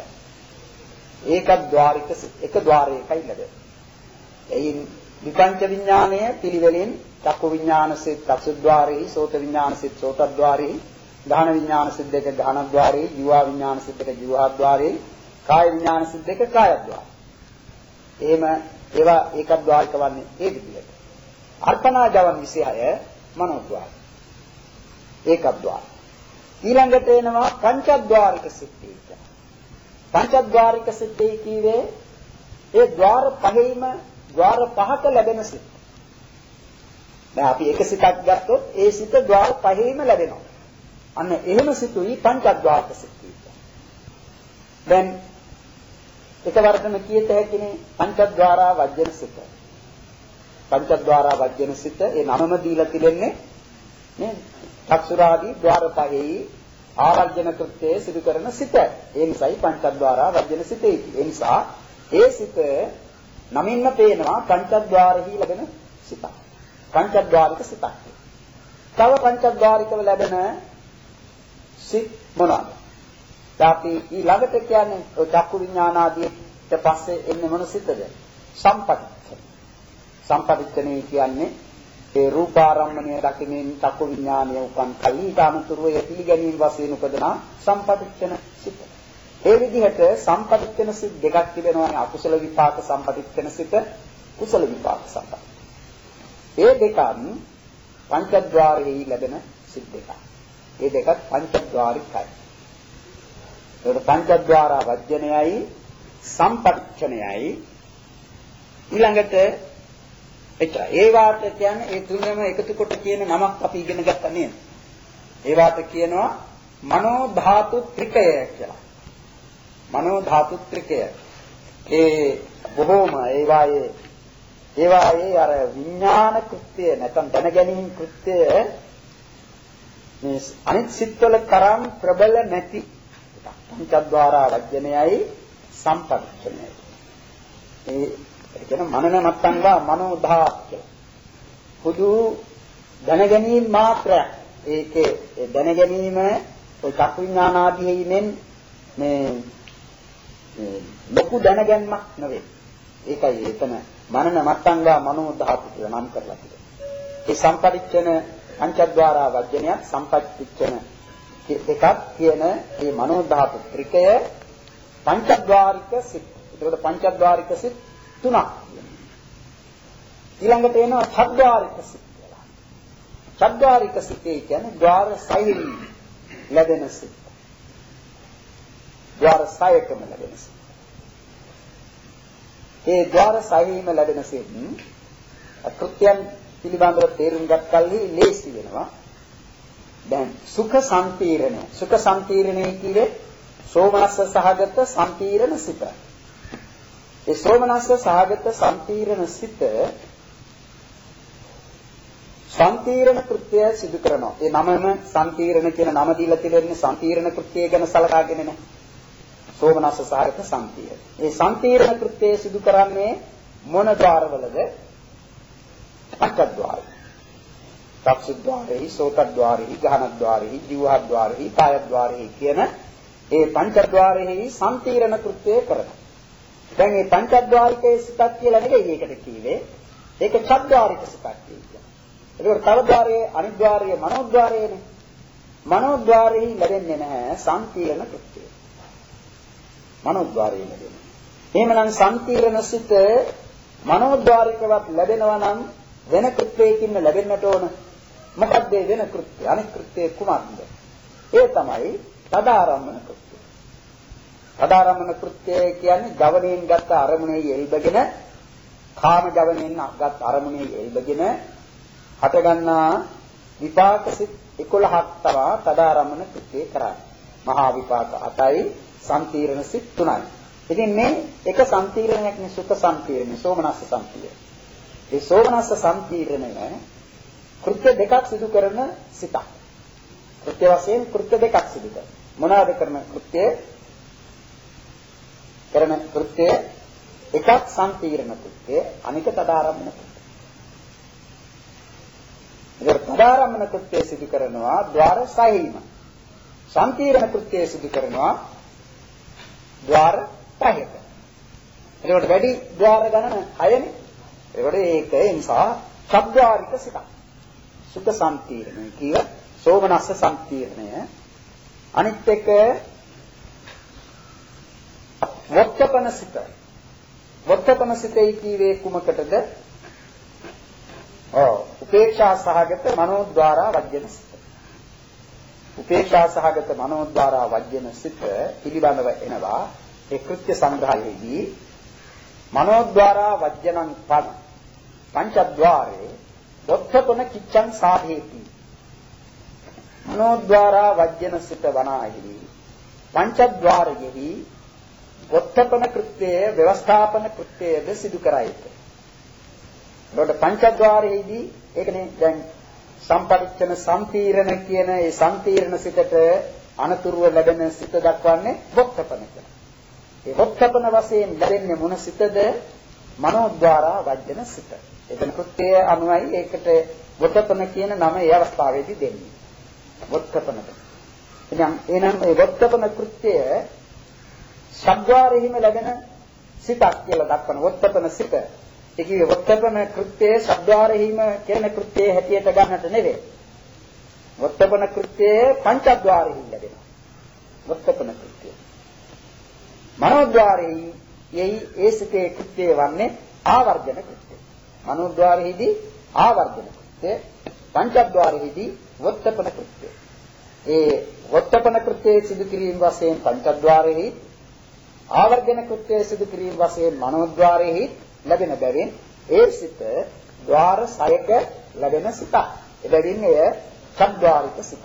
[SPEAKER 2] ඒකද්්වාරික සිත් එක ద్వාරයකයි ලැබෙන්නේ. එයින් විපංච විඥානය පිළිවෙලින් චක්කු විඥාන සිත් චක්සුද්්වාරේ, සෝත විඥාන සිත් සෝතද්්වාරේ, ගාහන විඥාන සිත් දෙක ගාහනද්්වාරේ, ජීව විඥාන සිත් දෙක ජීවහද්්වාරේ, කාය විඥාන සිත් දෙක කායද්්වාරේ. එහෙම ඒවා ඒකද්්වාරික වන්නේ ඒ විදිහට. අර්පණා ජවන් විසිහය මනෝද්වාර. ඒකද්්වාර. ඊළඟට එනවා පංචද්වාරික සිත්. පංචද්වාරික සිත්යි කියවේ ඒ ద్వාර පහෙම ద్వාර පහක ලැබෙන සිත්. දැන් අපි එක සිතක් ගත්තොත් ඒ සිත ద్వාර පහෙම ලැබෙනවා. අන්න එහෙම සිතුයි පංචද්වාරික සිත් කියන්නේ. දැන් එකවරටම කියත හැකිනේ පංචද්වාරා වජ්ජන සිත. පංචද්වාරා වජ්ජන සිත ඒ නමම දීලා තිබෙන්නේ නේ චක්සුරාදී ద్వාර පහෙහි ආවර්ජන කෘත්‍යය සිදු කරන සිත. ඒ නිසායි පංචද්වාරා වජ්ජන සිතේ. ඒ නිසා ඒ සිත නමින්ම පේනවා පංචද්වාරෙහි ලැබෙන සිතක්. පංචද්වාරික සිතක්. තව පංචද්වාරිකව ලැබෙන සිත් මොනවාද? අපි ඊළඟට කියන්නේ ඔය චක්කු විඥානාදීට පස්සේ එන්නේ මොන සිතද? සම්පටිච්ඡන. සම්පටිච්ඡනේ කියන්නේ ඒ රූපාරම්මණය දකිමින් චක්කු විඥානය උපන් කලී කාමතුරුව ඒ පිළිගැනීම වශයෙන් උපදනා සම්පටිච්ඡන සිත. ඒ විදිහට සම්පටිච්ඡන සිත් දෙකක් තිබෙනවා. අකුසල විපාක සම්පටිච්ඡන සිත, කුසල විපාක සම්පටිච්ඡන. ඒ දෙකන් පංචද්වාරෙහි ලැබෙන සිත් දෙකක්. ඒ දෙකත් පංචද්වාරිකයි. ඒක පංචද්වාරා වජ්ජනයයි සම්පටිච්ඡනයයි ඊළඟට එච්චර. ඒ වාට කියන්නේ ඒ තුනම එකතු කොට කියන නමක් අපි ඉගෙන ගත්තා නේද? ඒ වාට කියනවා මනෝ ධාතු ත්‍රිකය කියලා. මනෝ ධාතු ත්‍රිකය. ඒ බොහෝම ඒ වායේ ඒ වායේ අර විඥාන කෘත්‍ය නැත්නම් දැනගැනීම් කෘත්‍ය මේ අනිත් සිත්වල තරම් ප්‍රබල නැති පංචද්වාරා වජ්ජනයයි සම්පටිච්ඡනයයි. ඒ ඒ කියන මනන මත්තංගා මනෝධාත්‍ය. හුදු දැනගැනීම මාත්‍රයක්. ඒකේ ඒ දැනගැනීම ඔය චක්කු විඥාන ආදීෙයින් මේ ලොකු දැනගැන්මක් නෙවෙයි. ඒකයි එතන මනන මත්තංගා මනෝධාත්‍ය කියලා නම් කරලා තියෙන්නේ. ඒ සම්පටිච්ඡන පංචද්වාරා වජ්ජනයත් සම්පටිච්ඡන එකක් කියන මේ මනෝධාතු ත්‍රිකය පංචද්වාරික සිත්. ඒකට පංචද්වාරික සිත් තුනක්. ඊළඟට එනවා ඡද්වාරික සිත් කියලා. ඡද්වාරික සිතේ කියන්නේ ద్వාර සයයි ලැබෙන සිත්. ద్వාර සයකම ලැබෙන සිත්. ඒ ద్వාර සහිම ලැබෙන සිත් කෘත්‍යයන් පිළිබඳව තේරුම් ගත් කල්හි ලේසි වෙනවා. දැන් සුඛ සම්පීරණය. සුඛ සම්පීරණය කියන්නේ සෝමනස්ස සහගත සම්පීරණ සිත. ඒ සෝමනස්ස සහගත සම්පීරණ සිත සම්පීරණ කෘත්‍ය සිදු කරනවා. ඒ නමම සම්පීරණ කියන නම දීලා තියෙන්නේ සම්පීරණ කෘත්‍ය ගැන සලකාගෙන නේ. සෝමනස්ස සහගත සම්පීරණ. ඒ සම්පීරණ කෘත්‍ය සිදු කරන්නේ මොන ద్వාරවලද? පංචද්වාරය. චක්ෂුද්වාරෙහි, සෝතද්වාරෙහි, ගහනද්වාරෙහි, ජීවහද්වාරෙහි, කායද්වාරෙහි කියන ඒ පංචද්වාරෙහි සම්පීරණ කෘත්‍ය කරනවා. දැන් මේ පංචද්වාරිකයේ සිතක් කියලා නෙවෙයි ඒකට කිව්වේ. ඒක චද්වාරික සිතක් කියනවා. ඒක තව ద్వාරයේ අනිද්වාරයේ මනෝද්වාරයේනේ. මනෝද්වාරෙහි ලැබෙන්නේ නැහැ සම්පීරණ කෘත්‍ය. මනෝද්වාරයේ ලැබෙන්නේ. එහෙමනම් සම්පීරණ සිත මනෝද්වාරිකවත් ලැබෙනවා නම් වෙන කෘත්‍යයකින් ලැබෙන්නට ඕන. මොකක්ද වෙන කෘත්‍ය? අනිත් කෘත්‍ය කුමක්ද? ඒ තමයි තදාරම්මන කෘත්‍ය. තදාරම්මන කෘත්‍ය කියන්නේ ජවණයෙන් ගත්ත අරමුණේ යෙල්බගෙන කාම ජවණයෙන් ගත් අරමුණේ යෙල්බගෙන හටගන්නා විපාක සිත් එකොළහක් තවා තදාරම්මන කෘත්‍ය කරන්නේ. මහා විපාක අටයි සම්පීරණ සිත් තුනයි. ඉතින් මේ එක සම්පීරණයක් නේ සුඛ සම්පීරණය, සෝමනස්ස සම්පීරණය. ඒ සෝමනස්ස සම්පීරණය කෘත්‍ය දෙකක් සිදු කරන සිතක්. කෘත්‍ය වශයෙන් කෘත්‍ය දෙකක් සිදු කරන. මොනවාද කරන කෘත්‍ය? කරන කෘත්‍ය එකක් සම්පීරණ කෘත්‍ය, අනික තදාරම්මන කෘත්‍ය. ඒ තදාරම්මන කෘත්‍ය සිදු කරනවා ద్వාර සහිම. සම්පීරණ කෘත්‍ය සිදු කරනවා ద్వාර පහක. ඒකට වැඩි ద్వාර ගණන හයනේ. ඒකට ඒක ඒ නිසා ශබ්දාරික සිතක්. සුඛ සම්පීරණය කිය සෝමනස්ස සම්පීරණය. අනිත් එක වොත්තපන සිත. වොත්තපන සිතේ කීවේ කුමකටද? ඔව් උපේක්ෂා සහගත මනෝද්වාරා වජ්ජන සිත. උපේක්ෂා සහගත මනෝද්වාරා වජ්ජන සිත පිළිබඳව එනවා ඒ කෘත්‍ය සංග්‍රහයේදී මනෝද්වාරා වජ්ජනං පන පංචද්වාරේ වොත්තපන කිච්ඡං සාධේති. මනෝද්වාරා වජ්ජන සිත වනාහි පංචද්වාරයෙහි වොත්තපන කෘත්‍යය ව්‍යවස්ථාපන කෘත්‍යයද සිදු කරයිද. ඒකට පංචද්වාරයේදී ඒකනේ දැන් සම්පරිච්ඡන සම්පීරණ කියන ඒ සම්පීරණ සිතට අනතුරුව ලැබෙන සිත දක්වන්නේ වොත්තපන කියලා. ඒ වොත්තපන වශයෙන් ලැබෙන්නේ මොන සිතද? මනෝද්වාරා වජ්ජන සිත. එතන කෘත්‍යය අනුවයි ඒකට වොත්තපන කියන නම ඒ අවස්ථාවේදී දෙන්නේ. වොත්තපන. එහෙනම් එනම් ඒ වොත්තපන කෘත්‍යය ශබ්ද්වාරෙහිම ලැබෙන සිතක් කියලා දක්වන වොත්තපන සිත. ඒ කියේ වොත්තපන කෘත්‍යය ශබ්ද්වාරෙහිම කියන කෘත්‍යය හැටියට ගන්නට නෙවෙයි. වොත්තපන කෘත්‍යය පංචද්වාරෙහි ලැබෙනවා. වොත්තපන කෘත්‍යය. මනෝද්වාරෙහි යයි ඒ සිතේ කෘත්‍යය වන්නේ ආවර්ජන කෘත්‍යය. මනෝද්වාරෙහිදී ආවර්ජන කෘත්‍යය, පංචද්වාරෙහිදී වොත්තපන කෘත්‍යය. ඒ වොත්තපන කෘත්‍යයේ සිදු කිරීම වශයෙන් පංචද්වාරෙහි, ආවර්ජන කෘත්‍යයේ සිදු කිරීම වශයෙන් මනෝද්වාරෙහි ලැබෙන බැවින් ඒ සිත ద్వාර සයක ලැබෙන සිතක්. එබැවින් එය ශබ්ද්වාරික සිතක්.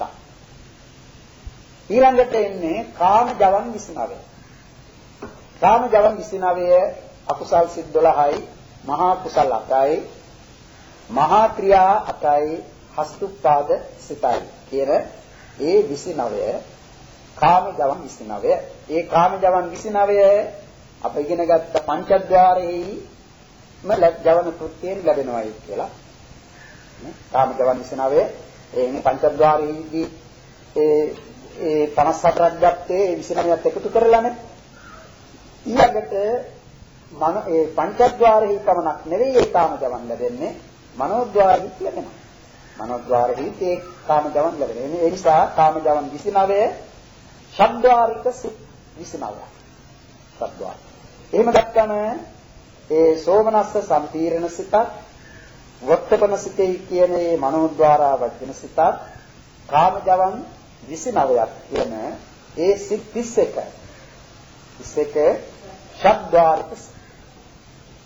[SPEAKER 2] ඊළඟට එන්නේ කාම ජවන් විසිනවය. කාම ජවන් විසිනවය අකුසල් සිත් දොළහයි, මහා කුසල් අටයි, මහා ක්‍රියා අටයි, හස්තුප්පාද සිතයි කියන ඒ විසිනවය කාම ජවන් විසිනවය. ඒ කාම ජවන් විසිනවය අප ඉගෙන ගත්ත පංචද්වාරෙහි ම ජවන කෘත්‍යයෙන් ලැබෙනවායි කියලා. කාම ජවන් විසිනවය ඒ පංචද්වාරෙහිදී ඒ ඒ පනස් හතරක් ගත්තේ ඒ විසිනවයත් එකතු කරලානේ. ඊළඟට මන ඒ පංචද්වාරෙහි පමණක් නෙවෙයි ඒ කාම ජවන් ලැබෙන්නේ මනෝද්වාරෙහි ලැබෙනවා. මනෝද්වාරෙහි ඒ කාම ජවන් ලැබෙනවා. ඒ නිසා කාම ජවන් විසිනවය ශබ්ද්වාරික විසිනවය. ශබ්ද්වාර. එහෙම ගත්තම ඒ සෝමනස්ස සම්පීරණ සිතක්, වොත්තපන සිතේ කියන ඒ මනෝද්වාරා වජ්ජන සිතක්, කාම ජවන් විසිනවයක් කියන ඒ සිත් තිස් එක. තිස් එක ශබ්ද්වාරික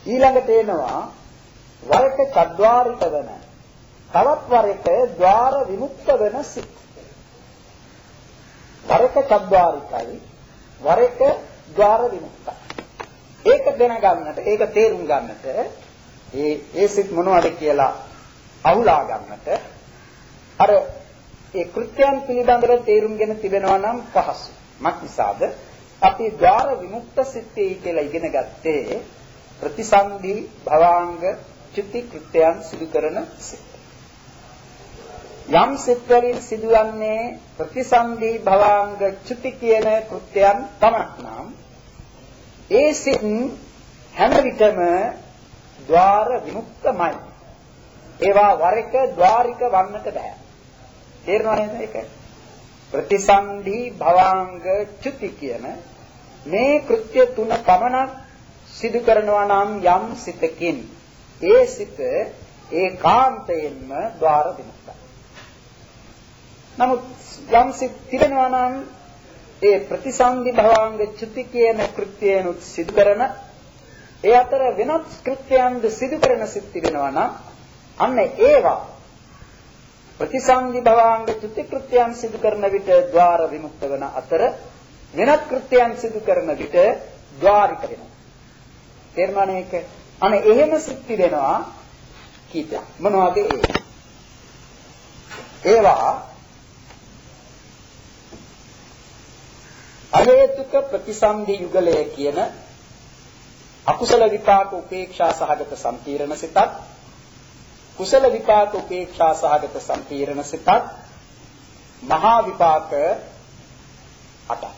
[SPEAKER 2] ඊළඟට එනවා වර එක චද්වාරික වෙන තවත් වර එක ద్వාර විමුක්ත වෙන සිත්. වර එක චද්වාරිකයි වර එක ద్వාර විමුක්තයි. ඒක දැනගන්නට ඒක තේරුම් ගන්නට ඒ ඒ සිත් මොනවද කියලා අහුලා ගන්නට අර ඒ කෘත්‍යයන් පිළිබඳව තේරුම්ගෙන තිබෙනවා නම් පහසු. මක් නිසාද අපි ద్వාර විමුක්ත සිත්යි කියලා ඉගෙන ගත්තේ ප්‍රතිසන්දි භවාංග චුති කෘත්‍යයන් සිදු කරන සිත්. යම් සිත් වලින් සිදුවන්නේ ප්‍රතිසන්දි භවාංග චුති කියන කෘත්‍යයන් තමක් නම් ඒ සිත් හැම විටම ద్వාර විමුක්තමයි. ඒවා වර එක ద్వාරික වන්නට බෑ. තේරෙනවද නේද ඒක? ප්‍රතිසන්දි භවාංග චුති කියන මේ කෘත්‍ය තුන පමණක් සිදු කරනවා නම් යම් සිතකින් ඒ සිත ඒකාන්තයෙන්ම ద్వාර විමුක්තයි. නමුත් යම් සිත තිබෙනවා නම් ඒ ප්‍රතිසන්දි භවාංග චුති කියන කෘත්‍යයන් සිදු කරන ඒ අතර වෙනත් කෘත්‍යයන්ද සිදු කරන සිත් තිබෙනවා නම් අන්න ඒවා ප්‍රතිසන්දි භවාංග චුති කෘත්‍යයන් සිදු කරන විට ద్వාර විමුක්ත වන අතර වෙනත් කෘත්‍යයන් සිදු කරන විට ద్వාරික වෙනවා. තේරුණා නේද? අනේ එහෙම සිත් තිබෙනවා කීපයක්. මොනවද ඒ? ඒවා අහේතුක ප්‍රතිසන්දි යුගලය කියන අකුසල විපාක උපේක්ෂා සහගත සම්පීර්ණ සිතත් කුසල විපාක උපේක්ෂා සහගත සම්පීර්ණ සිතත් මහා විපාක අටක්.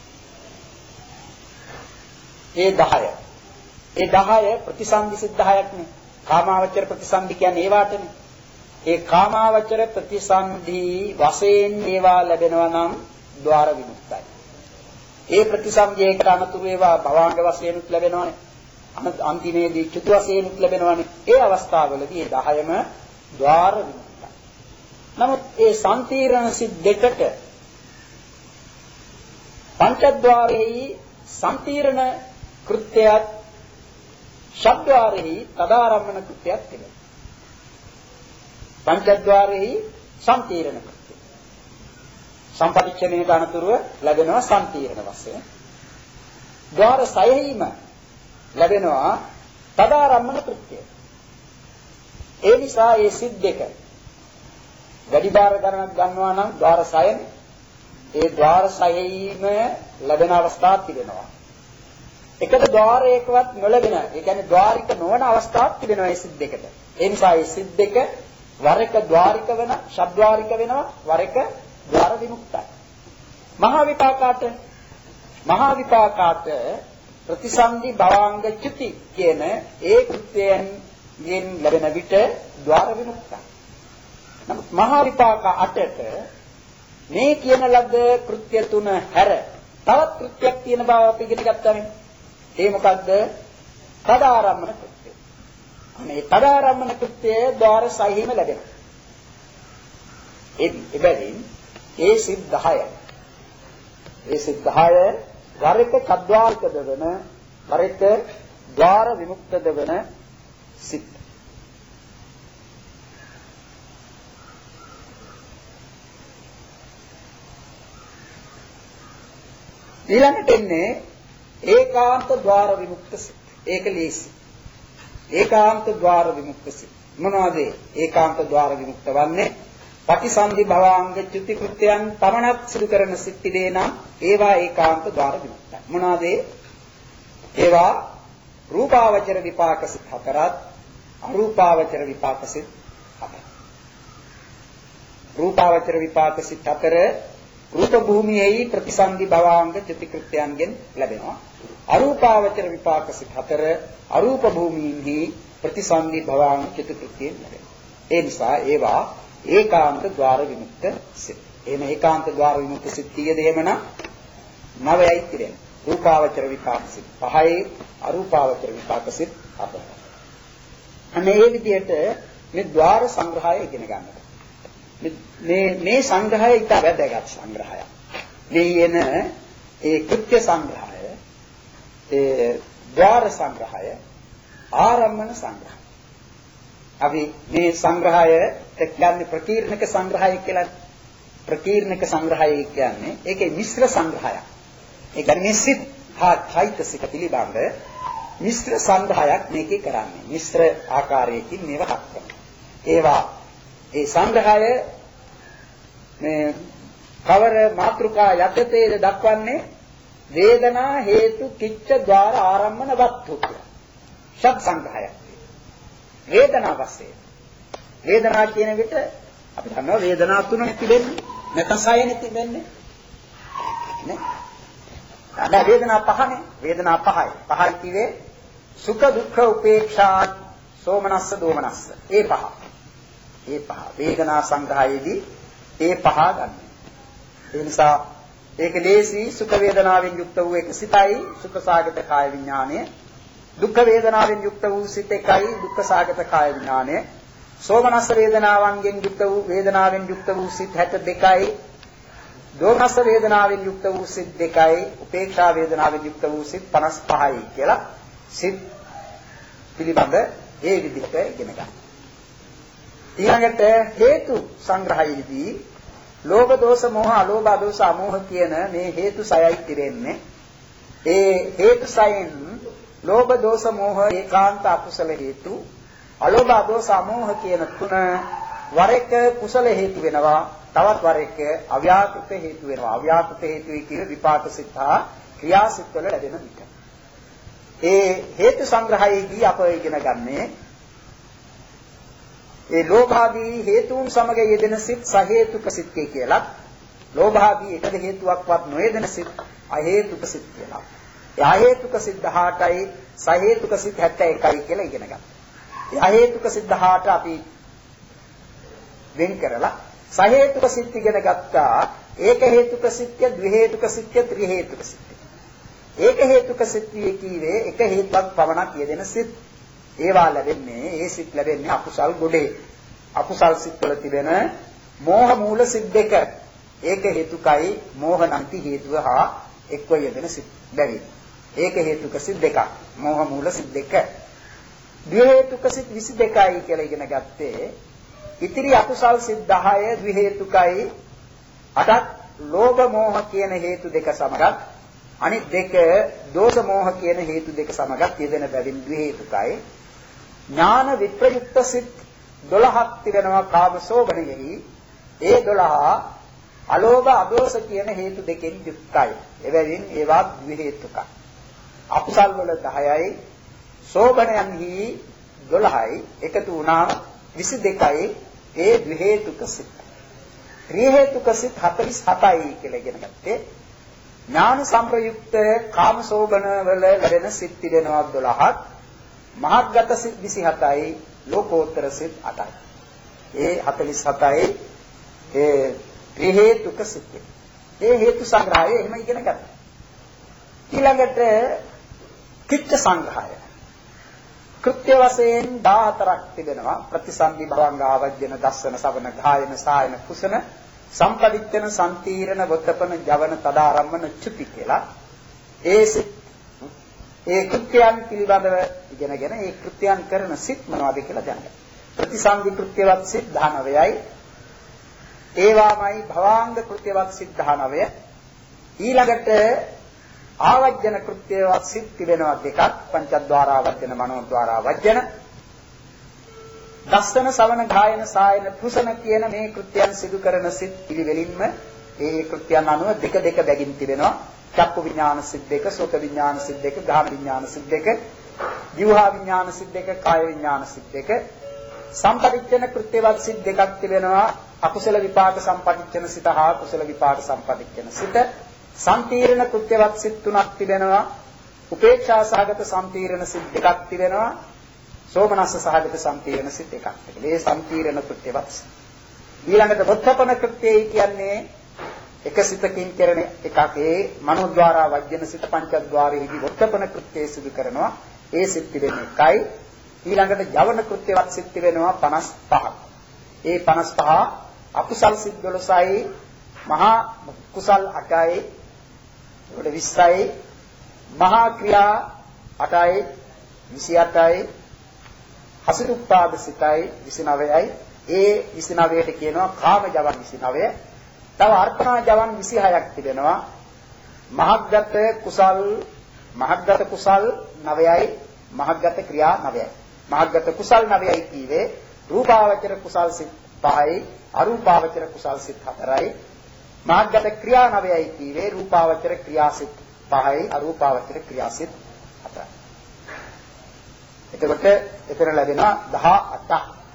[SPEAKER 2] ඒ දහය. ඒ දහය ප්‍රතිසන්දි සිත් දහයක් නේ. කාමාවචර ප්‍රතිසන්දි කියන්නේ ඒ වාටනේ. ඒ කාමාවචර ප්‍රතිසන්දි වශයෙන් ඒවා ලැබෙනවා නම් ద్వාර විමුක්තයි. ඒ ප්‍රතිසන්දියේකට අනතුරු ඒවා භවාංග වශයෙන් උත් ලැබෙනවානේ. අන්තිමේදී චුති වශයෙන් උත් ලැබෙනවානේ. ඒ අවස්ථාවවලදී ඒ දහයම ద్వාර විමුක්තයි. නමුත් ඒ සම්පීර්ණ සිත් දෙකට පංචද්වාරෙහි සම්පීර්ණ කෘත්‍යයක් ෂඩ්ද්වාරෙහි තදාරම්මන කෘත්‍යයක් තිබෙනවා. පංචද්වාරෙහි සම්පීර්ණ කෘත්‍ය සම්පටිච්ඡේදයට අනතුරුව ලැබෙනවා සම්පීර්ණ වශයෙන්. ద్వාර සයෙහිම ලැබෙනවා තදාරම්මන කෘත්‍ය. ඒ නිසා මේ සිත් දෙක වැඩි බාර ගණනක් ගන්නවා නම් ద్వාර සයනේ ඒ ద్వාර සයෙහිම ලැබෙන අවස්ථාවක් තිබෙනවා. එකට ద్వාරයකවත් නොලැබෙන, ඒ කියන්නේ ద్వාරික නොවන අවස්ථාවක් තිබෙනවා මේ සිත් දෙකට. ඒ නිසා මේ සිත් දෙක වර එක ద్వාරික වෙන, ෂඩ්ද්වාරික වෙනවා, වර එක ద్వාර විමුක්තයි. මහා විපාකාට මහා විපාකාට ප්‍රතිසන්දි භවාංග චුති කියන ඒ කෘත්‍යයෙන් ලැබෙන විට ద్వාර විමුක්තයි. නමුත් මහා විපාක අටට මේ කියන ලද කෘත්‍ය තුන හැර තවත් කෘත්‍යයක් තියෙන බව අපි ඉගෙන ගත්තානේ. ඒ මොකද්ද? තදාරම්මන කෘත්‍ය. අනේ තදාරම්මන කෘත්‍ය ద్వාර සහිම ලැබෙනවා. ඒ එබැවින් ඒ සිත් දහය. ඒ සිත් දහය වර එක චද්වාරිකද වෙන, වර එක ద్వාර විමුක්තද වෙන සිත්. ඊළඟට එන්නේ ඒකාන්ත ద్వාර විමුක්ත සිත්. ඒක ලේසි. ඒකාන්ත ద్వාර විමුක්ත සිත්. මොනවද ඒකාන්ත ద్వාර විමුක්ත වන්නේ? පටිසන්ධි භවාංග චුති කෘත්‍යයන් පමණක් සිදු කරන සිත් තිබේ නම් ඒවා ඒකාන්ත ద్వාර විමුක්තයි. මොනවද ඒවා? රූපාවචර විපාක සිත් හතරත් අරූපාවචර විපාක සිත් හතරත්. රූපාවචර විපාක සිත් හතර රූප භූමියේහි ප්‍රතිසන්ධි භවාංග චුති කෘත්‍යයන්ගෙන් ලැබෙනවා. අරූපාවචර විපාක සිත් හතර අරූප භූමියෙහි ප්‍රතිසන්ධි භවාංග චුති කෘත්‍යයෙන් ලැබෙනවා. ඒ නිසා ඒවා ඒකාන්ත ద్వාර විමුක්ත සිත්. එහෙම ඒකාන්ත ద్వාර විමුක්ත සිත් කීයද එහෙමනම් නවයයි කියන්නේ. රූපාවචර විපාක සිත් පහයි අරූපාවචර විපාක සිත් හතරයි. අනේ මේ විදිහට මේ ద్వාර සංග්‍රහය ඉගෙන ගන්නවා. මේ මේ සංග්‍රහය ඉත වැදගත් සංග්‍රහයක්. මේ යන ඒ කෘත්‍ය සංග්‍රහය, ඒ ద్వාර සංග්‍රහය ආරම්මන සංග්‍රහය. අපි මේ සංග්‍රහයට කියන්නේ ප්‍රකීර්ණක සංග්‍රහය කියලා. ප්‍රකීර්ණක සංග්‍රහය කියන්නේ ඒකේ මිශ්‍ර සංග්‍රහයක්. ඒ කියන්නේ මේ සිත් හා චෛතසික පිළිබඳ මිශ්‍ර සංග්‍රහයක් මේකේ කරන්නේ. මිශ්‍ර ආකාරයකින් මේවා හක්කන. ඒවා ඒ සංග්‍රහය මේ කවර මාත්‍රිකා යටතේද දක්වන්නේ වේදනා හේතු කිච්ඡ ద్వාර ආරම්මන වත්තු. ෂඩ් සංග්‍රහයක්. වේදනා වශයෙන් වේදනා කියන විට අපි දන්නවා වේදනා තුනක් තිබෙන්නේ. නැත්නම් සයනේ තිබෙන්නේ. නේ? අද වේදනා පහනේ. වේදනා පහයි. පහයි කියේ සුඛ දුක්ඛ උපේක්ෂා සෝමනස්ස දෝමනස්ස. ඒ පහ. ඒ පහ. වේදනා සංග්‍රහයේදී ඒ පහ ගන්න. ඒ නිසා ඒක දේශී සුඛ වේදනාවෙන් යුක්ත වූ එක සිතයි සුඛ සාගත කාය විඥානය. දුක්ඛ වේදනාවෙන් යුක්ත වූ සිත එකයි දුක්ඛ සාගත කාය විඥානය. සෝමනස්ස වේදනාවන්ගෙන් යුක්ත වූ වේදනාවෙන් යුක්ත වූ සිත හැට දෙකයි. දෝමනස්ස වේදනාවෙන් යුක්ත වූ සිත දෙකයි. උපේක්ෂා වේදනාවෙන් යුක්ත වූ සිත පනස් පහයි කියලා සිත් පිළිබඳ ඒ විදිහට ඉගෙන ගන්න. ඊළඟට හේතු සංග්‍රහයේදී ලෝභ දෝෂ මෝහ අලෝභ දෝෂ අමෝහ කියන මේ හේතු සයයි තිරෙන්නේ. ඒ හේතු සයෙන් ලෝභ දෝෂ මෝහ ඒකාන්ත අකුසල හේතු, අලෝභ දෝෂ අමෝහ කියන තුන වර එක කුසල හේතු වෙනවා, තවත් වර එක අව්‍යාකෘත හේතු වෙනවා. අව්‍යාකෘත හේතුයි කියන විපාක සිත හා ක්‍රියා සිත් වල ලැබෙන විට. ඒ හේතු සංග්‍රහයේදී අප ඉගෙන ගන්නේ ඒ ලෝභාදී හේතුන් සමග යෙදෙන සිත් සහේතුක සිත් කියලා. ලෝභාදී එකද හේතුවක්වත් නොයෙදෙන සිත් අහේතුක සිත් කියලා. ඒ අහේතුක සිත් දහඅටයි සහේතුක සිත් හැත්තෑ එකයි කියලා ඉගෙන ගන්න. ඒ අහේතුක සිත් දහඅට අපි වෙන් කරලා සහේතුක සිත් ඉගෙන ගත්තා. ඒක හේතුක සිත්ය, ද්වි හේතුක සිත්ය, ත්‍රි හේතුක සිත්ය. ඒක හේතුක සිත් කීවේ එක හේතුවක් පමණක් යෙදෙන සිත්. ඒවා ලැබෙන්නේ ඒ සිත් ලැබෙන්නේ අකුසල් ගොඩේ. අකුසල් සිත් වල තිබෙන මෝහ මූල සිත් දෙක. ඒක හේතුකයි මෝහ නැති හේතුව හා එක්ව යෙදෙන සිත් බැරි. ඒක හේතුක සිත් දෙකක්. මෝහ මූල සිත් දෙක. ද්වි හේතුක සිත් විසි දෙකයි කියලා ඉගෙන ගත්තේ. ඉතිරි අකුසල් සිත් දහය ද්වි හේතුකයි. අටක් ලෝභ මෝහ කියන හේතු දෙක සමගත් අනිත් දෙක දෝෂ මෝහ කියන හේතු දෙක සමගත් යෙදෙන බැවින් ද්වි හේතුකයි. ඥාන විප්‍රයුක්ත සිත් දොළහක් තිබෙනවා කාමසෝබණයෙහි. ඒ දොළහ අලෝභ අදෝෂ කියන හේතු දෙකෙන් යුක්තයි. එබැවින් ඒවා ද්වි හේතුකයි. අකුසල් වල දහයයි සෝබණයන්හි දොළහයි එකතු වුණාම විසි දෙකයි. ඒ ද්වි හේතුක සිත්. ත්‍රි හේතුක සිත් හතළිස් හතයි කියලා ඉගෙන ගත්තේ. ඥාන සංප්‍රයුක්ත කාමසෝබන වල ලැබෙන සිත් තිබෙනවා දොළහක්. මහත්ගත සිත් විසි හතයි, ලෝකෝත්තර සිත් අටයි. ඒ හතළිස් හතයි ඒ ත්‍රි හේතුක සිත්. ඒ හේතු සංග්‍රහය එහෙම ඉගෙන ගන්න. ඊළඟට කිච්ඡ සංග්‍රහය. කෘත්‍ය වශයෙන් දාහතරක් තිබෙනවා. ප්‍රතිසන්දි භවංග ආවජ්ජන දස්සන සවන ගායන සායන කුසන සම්පදිච්චන සම්තීරණ වතපන ජවන තදාරම්මන චුති කියලා. ඒ සිත් ඒ කෘත්‍යයන් පිළිබඳව ඉගෙනගෙන ඒ කෘත්‍යයන් කරන සිත් මොනවද කියලා දැනගන්න. ප්‍රතිසන්දි කෘත්‍යවත් සිත් දහනවයයි. ඒවාමයි භවාංග කෘත්‍යවත් සිත් දහනවය. ඊළඟට ආවජ්ජන කෘත්‍යවත් සිත් තිබෙනවා දෙකක්. පංචද්වාර ආවජ්ජන මනෝද්වාර ආවජ්ජන. දස්සන සවන ගායන සායන පුසන කියන මේ කෘත්‍යයන් සිදු කරන සිත් පිළිවෙලින්ම ඒ කෘත්‍යයන් අනුව දෙක දෙක බැගින් තිබෙනවා. චක්කු විඥාන සිත් දෙක, සෝත විඥාන සිත් දෙක, ගාහන විඥාන සිත් දෙක, ජීවහා විඥාන සිත් දෙක, කාය විඥාන සිත් දෙක. සම්පටිච්ඡන කෘත්‍යවත් සිත් දෙකක් තිබෙනවා. අකුසල විපාක සම්පටිච්ඡන සිත හා කුසල විපාක සම්පටිච්ඡන සිත. සම්තීරණ කෘත්‍යවත් සිත් තුනක් තිබෙනවා. උපේක්ෂා සහගත සම්තීරණ සිත් දෙකක් තිබෙනවා. සෝමනස්ස සහගත සම්තීරණ සිත් එකක්. මේ සම්තීරණ කෘත්‍යවත්. ඊළඟට වත්තපන කෘත්‍යය කියන්නේ එක සිතකින් කරන එකක්. ඒ මනෝද්වාරා වජ්ජන සිත පංචද්වාරයේදී වත්තපන කෘත්‍යය සිදු කරනවා. ඒ සිත් තිබෙන්නේ එකයි. ඊළඟට ජවන කෘත්‍යවත් සිත් තිබෙනවා පනස් පහක්. ඒ පනස් පහ අකුසල් සිත් දොළොසයි, මහා කුසල් අටයි, ඒකට විස්සයි, මහා ක්‍රියා අටයි, විසිඅටයි හසිරුප්පාද සිතයි විසිනවයයි. ඒ විසිනවයට කියනවා කාම ජවන් විසිනවය. තව අර්පණා ජවන් විසිහයක් තිබෙනවා. මහග්ගත කුසල් මහග්ගත කුසල් නවයයි මහග්ගත ක්‍රියා නවයයි. මහග්ගත කුසල් නවයයි කීවේ රූපාවචර කුසල් සිත් පහයි අරූපාවචර කුසල් සිත් හතරයි. මහග්ගත ක්‍රියා නවයයි කීවේ රූපාවචර ක්‍රියා සිත් පහයි අරූපාවචර ක්‍රියා සිත් හතරයි. එතකොට එතන ලැබෙනවා දහඅටක්.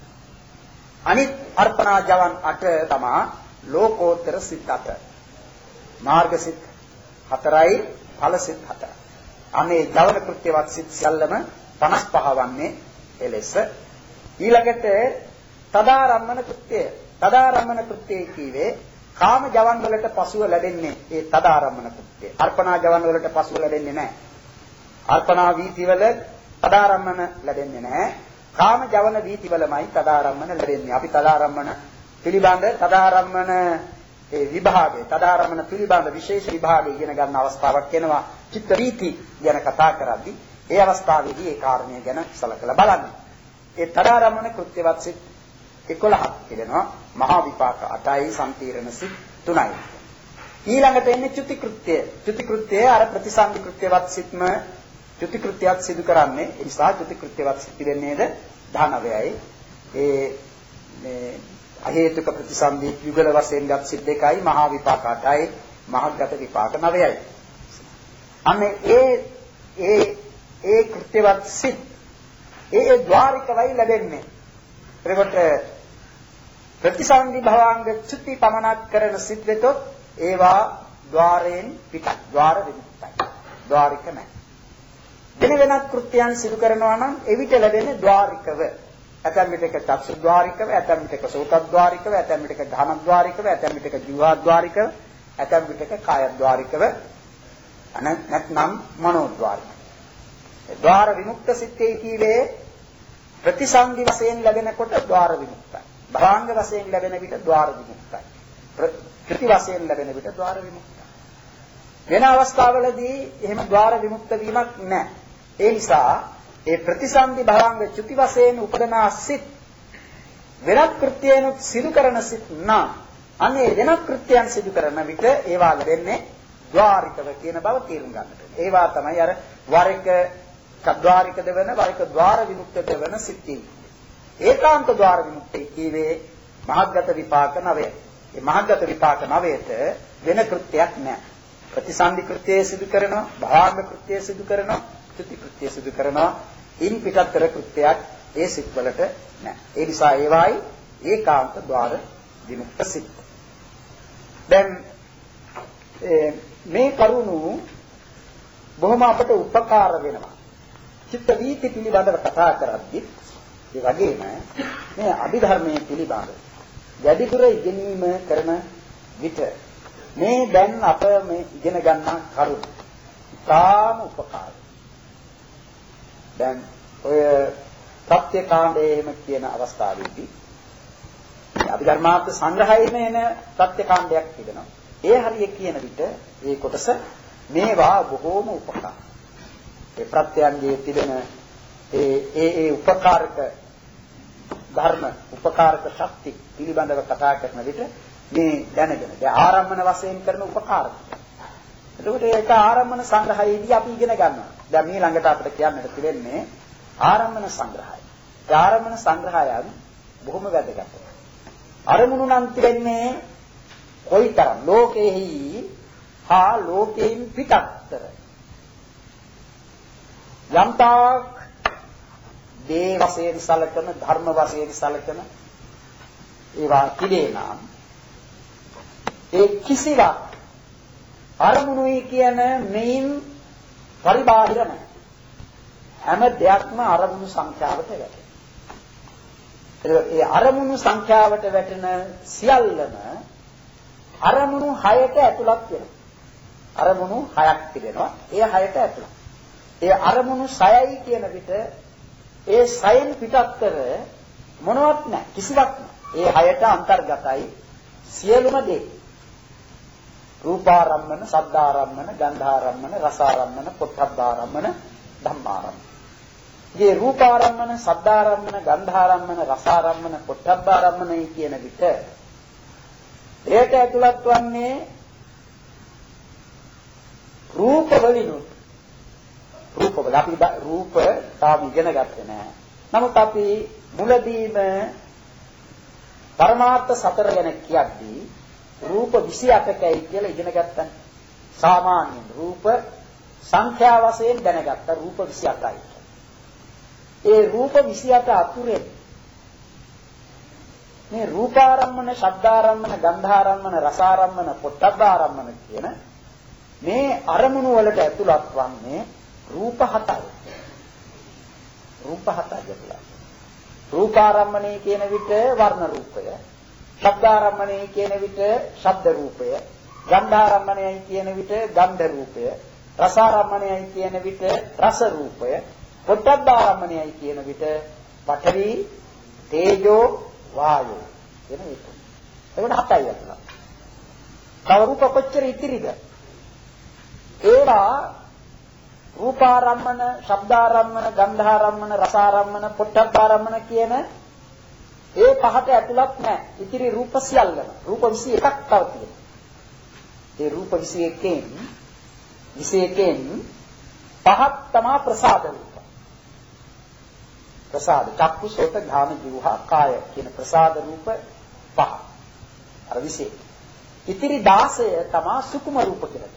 [SPEAKER 2] අනිත් අර්පණා ජවන් අට තමයි ලෝකෝත්තර සිත් අට. මාර්ග සිත් හතරයි ඵල සිත් හතරයි. අනේ ජවන කෘත්‍යවත් සිත් සියල්ලම පනස් පහ වන්නේ එලෙස. ඊළඟට තදාරම්මන කෘත්‍යය. තදාරම්මන කෘත්‍යය කීවේ කාම ජවන් වලට පසුව ලැබෙන්නේ ඒ තදාරම්මන කෘත්‍යය. අර්පණා ජවන් වලට පසුව ලැබෙන්නේ නැහැ. අර්පණා වීතිවල තදාරම්මන ලැබෙන්නේ නැහැ. කාම ජවන වීතිවලමයි තදාරම්මන ලැබෙන්නේ. අපි තදාරම්මන පිළිබඳ තදාරම්මන ඒ විභාගය තදාරම්මන පිළිබඳ විශේෂ විභාගය ඉගෙන ගන්න අවස්ථාවක් එනවා. චිත්ත වීති ගැන කතා කරද්දී ඒ අවස්ථාවේදී ඒ කාරණය ගැන සලකලා බලන්න. ඒ තදාරම්මන කෘත්‍යවත් සිත් එකොළහක් තිබෙනවා. මහා විපාක අටයි සම්පීර්ණ සිත් තුනයි. ඊළඟට එන්නේ චුති කෘත්‍යය. චුති කෘත්‍යය අර ප්‍රතිසන්දි කෘත්‍යවත් සිත්ම චුති කෘත්‍යයක් සිදු කරන්නේ. ඒ නිසා චුති කෘත්‍යවත් සිත් තිබෙන්නේද දහනවයයි. ඒ මේ අහේතුක ප්‍රතිසන්දි යුගල වශයෙන් ගත් සිත් දෙකයි මහා විපාක අටයි මහග්ගත විපාක නවයයි. අනේ ඒ ඒ ඒ කෘත්‍යවත් සිත් ඒ ద్వාරිකවයි ලැබෙන්නේ. එතකොට ප්‍රතිසන්දි භවාංග චුති පමනක් කරන සිත් වෙතොත් ඒවා ద్వාරයෙන් පිටක් ద్వාර විමුක්තයි. ద్వාරික නැහැ. වෙන වෙනත් කෘත්‍යයන් සිදු කරනවා නම් එවිට ලැබෙන්නේ ద్వාරිකව. ඇතැම් විටක චක්සු ద్వාරිකව, ඇතැම් විටක සෝත ద్వාරිකව, ඇතැම් විටක ධාන ద్వාරිකව, ඇතැම් විටක ජීවා ద్వාරිකව, ඇතැම් විටක කාය ద్వාරිකව, නැත්නම් මනෝ ద్వාරිකව. ద్వාර විමුක්ත සිත්තේ කීවේ ප්‍රතිසන්දි වශයෙන් ලැබෙනකොට ద్వාර විමුක්තයි. භාංග වශයෙන් ලැබෙන විට ద్వාර විමුක්තයි. ප්‍රති වශයෙන් ලැබෙන විට ద్వාර විමුක්තයි. වෙන අවස්ථාවලදී එහෙම ద్వාර විමුක්ත වීමක් නැහැ. ඒ නිසා ඒ ප්‍රතිසන්දි භාංග චුති වශයෙන් උපදනා සිත් වෙනත් කෘත්‍යයන් සිදු කරන සිත් නම් අනේ වෙනත් කෘත්‍යයන් සිදු කරන විට ඒවා ලැබෙන්නේ ద్వාරිකව කියන බව තේරුම් ගන්නට. ඒවා තමයි අර වර එක චද්වාරික දෙවන වර එක ద్వාර විමුක්ත දෙවන සිත්ති. ඒකාන්ත ద్వාර විමුක්තයි කීවේ මහග්ගත විපාක නවය. මේ මහග්ගත විපාක නවයට වෙන කෘත්‍යයක් නැහැ. ප්‍රතිසන්දි කෘත්‍යය සිදු කරනවා, භාංග කෘත්‍යය සිදු කරනවා, චුති කෘත්‍යය සිදු කරනවා. ඉන් පිටතර කෘත්‍යයක් ඒ සිත් වලට නැහැ. ඒ නිසා ඒවායි ඒකාන්ත ద్వාර විමුක්ත සිත්. දැන් මේ කරුණු බොහොම අපට උපකාර වෙනවා. චිත්ත වීති පිළිබඳව කතා කරද්දී ඒ වගේම මේ අභිධර්මයේ පිළිබඳව වැඩිපුර ඉගෙනීම කරන විට මේ දැන් අප මේ ඉගෙන ගන්නා කරුණු ඉතාම උපකාරයි. දැන් ඔය සත්‍ය කාණ්ඩයේ එහෙම කියන අවස්ථාවේදී අභිධර්මාර්ථ සංග්‍රහයේ එන සත්‍ය කාණ්ඩයක් තිබෙනවා. ඒ හරිය කියන විට ඒ කොටස මේවා බොහෝම උපකාරයි. ඒ ප්‍රත්‍යයන්ගේ තිබෙන ඒ ඒ ඒ උපකාරක ධර්ම උපකාරක ශක්ති පිළිබඳව කතා කරන විට මේ දැනගෙන දැන් ආරම්භන වශයෙන් කරන උපකාරක. එතකොට ඒක ආරම්භන සංග්‍රහයේදී අපි ඉගෙන ගන්නවා. දැන් මේ ළඟට අපිට කියන්නට තිබෙන්නේ ආරම්භන සංග්‍රහය. ඒ ආරම්භන සංග්‍රහයන් බොහොම වැදගත්. අරමුණු නම් තිබෙන්නේ කොයිතරම් ලෝකෙහි හා ලෝකෙයින් පිටත්තර යම්තාක් දේ වශයෙන් සලකන ධර්ම වශයෙන් සලකන ඒවා කිදේ නම් ඒ කිසිවක් අරමුණුයි කියන මෙයින් පරිබාහිර නැහැ. හැම දෙයක්ම අරමුණු සංඛ්‍යාවට වැටෙනවා. ඒ අරමුණු සංඛ්‍යාවට වැටෙන සියල්ලම අරමුණු හයට ඇතුළත් වෙනවා. අරමුණු හයක් තිබෙනවා. ඒ හයට ඇතුළත්. ඒ අරමුණු සයයි කියන විට ඒ සයෙන් පිටත්තර මොනවත් නැහැ. කිසිවක් නැහැ. ඒ හයට අන්තර්ගතයි සියලුම දේ. රූපාරම්මන, ශබ්දාරම්මන, ගන්ධාරම්මන, රසාරම්මන, පොට්ටබ්බාරම්මන, ධම්මාරම්මන. මේ රූපාරම්මන, ශබ්දාරම්මන, ගන්ධාරම්මන, රසාරම්මන, පොට්ටබ්බාරම්මනයි කියන විට ඒකට ඇතුළත් වන්නේ රූප වලිනුත් රූප වල අපි රූප තාම ඉගෙන ගත්තේ නැහැ. නමුත් අපි මුලදීම පරමාර්ථ සතර ගැන කියද්දී රූප විසි අටකයි කියලා ඉගෙන ගත්තා. සාමාන්‍යයෙන් රූප සංඛ්‍යා වශයෙන් දැනගත්ත රූප විසි අටයි. ඒ රූප විසි අට අතුරෙන් මේ රූපාරම්මන, ශබ්දාරම්මන, ගන්ධාරම්මන, රසාරම්මන, පොට්ටබ්බාරම්මන කියන මේ අරමුණු වලට ඇතුළත් වන්නේ රූප හතයි. රූප හතයි ඇතුළත්. රූපාරම්මණය කියන විට වර්ණ රූපය, ශබ්දාරම්මණය කියන විට ශබ්ද රූපය, ගන්ධාරම්මණයයි කියන විට ගන්ධ රූපය, රසාරම්මණයයි කියන විට රස රූපය, පොට්ටබ්බාරම්මණයයි කියන විට පඨවි, තේජෝ, වායෝ කියන එක. ඒකට හතයි ඇතුළත්. තව රූප කොච්චර ඉතිරිද? ඒවා රූපාරම්මන, ශබ්දාරම්මන, ගන්ධාරම්මන, රසාරම්මන, පොට්ටබ්බාරම්මන කියන ඒ පහට ඇතුළත් නැහැ. ඉතිරි රූප සියල්ලම. රූප විසි එකක් තව තියෙනවා. ඒ රූප විසි එකෙන් විසි එකෙන් පහක් තමයි ප්‍රසාද රූප. ප්‍රසාද චක්කු, සෝත, ඝාන, જીවහා, කාය කියන ප්‍රසාද රූප පහ. අර විසි එක. ඉතිරි දාසය තමයි සුකුම රූප කියලා.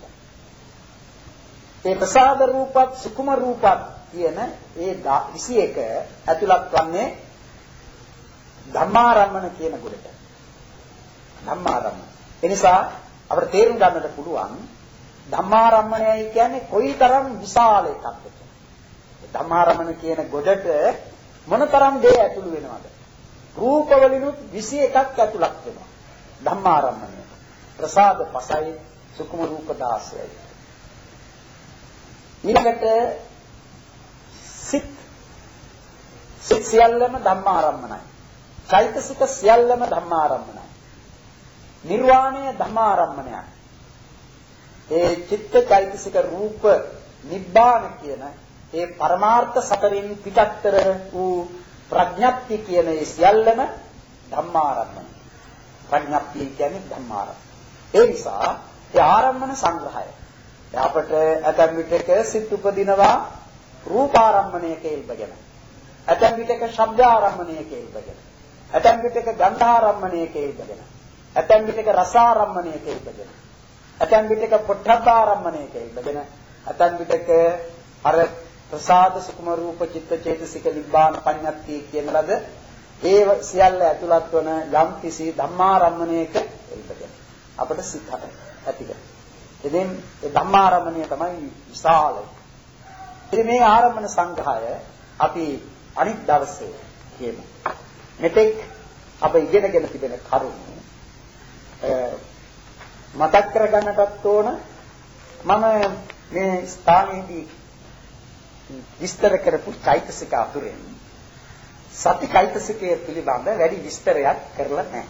[SPEAKER 2] ඒ ප්‍රසාද රූපත් සුකුම රූපත් කියන ඒ විසි එක ඇතුළත් වන්නේ ධම්මාරම්මන කියන ගොඩට. ධම්මාරම්මන. ඒ නිසා අපිට තේරුම් ගන්නට පුළුවන් ධම්මාරම්මනයයි කියන්නේ කොයිතරම් විශාල එකක්ද කියලා. ඒ ධම්මාරම්මන කියන ගොඩට මොනතරම් දේ ඇතුළු වෙනවද? රූප වලිනුත් විසි එකක් ඇතුළත් වෙනවා. ධම්මාරම්මනය. ප්‍රසාද පසයි, සුකුම රූප දාසයයි. ඊළඟට සිත් සිත් සියල්ලම ධම්මාරම්මනයි. චෛතසික සියල්ලම ධම්මාරම්මනයි. නිර්වාණය ධම්මාරම්මනයයි. ඒ චිත්ත චෛතසික රූප නිබ්බාන කියන ඒ පරමාර්ථ සතරින් පිටත්තර වූ ප්‍රඥප්ති කියන ඒ සියල්ලම ධම්මාරම්මනයි. ප්‍රඥප්තිය කියන්නේ ධම්මාරම්මන. ඒ නිසා ඒ ආරම්මන සංග්‍රහය අපට ඇතැම් විටක සිත් උපදිනවා රූපාරම්මණයක ඉල්බගෙන. ඇතැම් විටක ශබ්දාරම්මණයක ඉල්බගෙන. ඇතැම් විටක ගන්ධාරම්මණයක ඉල්බගෙන. ඇතැම් විටක රසාරම්මණයක ඉල්බගෙන. ඇතැම් විටක පොට්ටබ්බාරම්මණයක ඉල්බගෙන. ඇතැම් විටක අර ප්‍රසාද, සුකුම රූප, චිත්ත චේතසික නිබ්බාන පඤ්ඤාත්ති කියන ලද ඒ සියල්ල ඇතුළත් වන යම් කිසි ධම්මාරම්මණයක ඉල්බගෙන අපට සිත් හට ඇතිද. ඉතින් ඒ ධම්මාරම්මණය තමයි විශාලයි. ඉතින් මේ ආරම්මන සංග්‍රහය අපි අනිත් දවසේ කියමු. මෙතෙක් අප ඉගෙනගෙන තිබෙන කරුණු මතක් කරගන්නටත් ඕන. මම මේ ස්ථානයේදී විස්තර කරපු චෛතසික අතුරෙන් සති චෛතසිකයේ පිළිබඳ වැඩි විස්තරයක් කරලා නැහැ.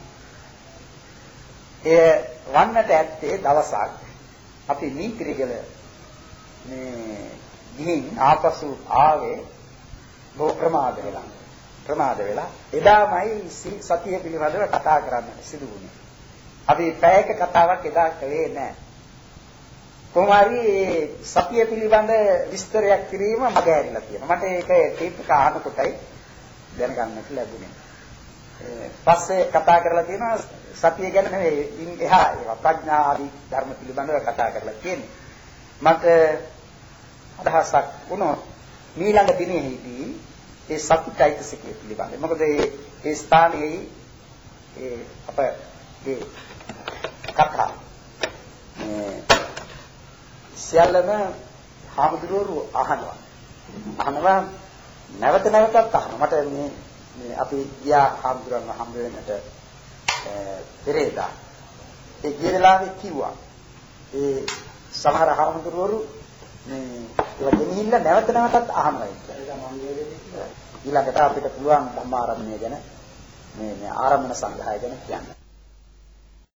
[SPEAKER 2] එය වන්නට ඇත්තේ දවසක් අපි නීතිරිගල මේ ගිහින් ආපසු ආවේ බොහෝ ප්‍රමාද වෙලා ප්‍රමාද වෙලා එදාමයි සතිය පිළිබඳව කතා කරන්න සිදු වුණේ. අපි පැයක කතාවක් එදා කළේ නැහැ. කොහොම හරි සතිය පිළිබඳ විස්තරයක් කිරීම මග ඇරිලා තියෙනවා. මට ඒක ටේප් එක අහනකොටයි දැනගන්නට ලැබුණේ. පස්සේ කතා කරලා තියෙනවා සතිය ගැන නෙවෙයි ඉන් එහා ඒවා ප්‍රඥා ආදී ධර්ම පිළිබඳව කතා කරලා තියෙන්නේ. මට අදහසක් වුණොත් ඊළඟ දිනෙහිදී ඒ සති චෛතසිකය පිළිබඳව. මොකද මේ ඒ ස්ථානයේ ඒ අප ඒ කතා මේ සියල්ලම හාමුදුරුවෝ අහනවා. අහනවා නැවත නැවතත් අහනවා. මට මේ මේ අපි ගියා හාමුදුරන්ව හම්බ වෙන්නට පෙරේදා. ඒ ගියලාවේ කිව්වා. ඒ සමහර හාමුදුරුවෝ මේ ඒවා ගෙනිහිල්ලා නැවත නැවතත් අහනවා කියලා. ඊළඟට අපිට පුළුවන් ධම්මාරම්මණය ගැන මේ මේ ආරම්මන සංග්‍රහය ගැන කියන්න.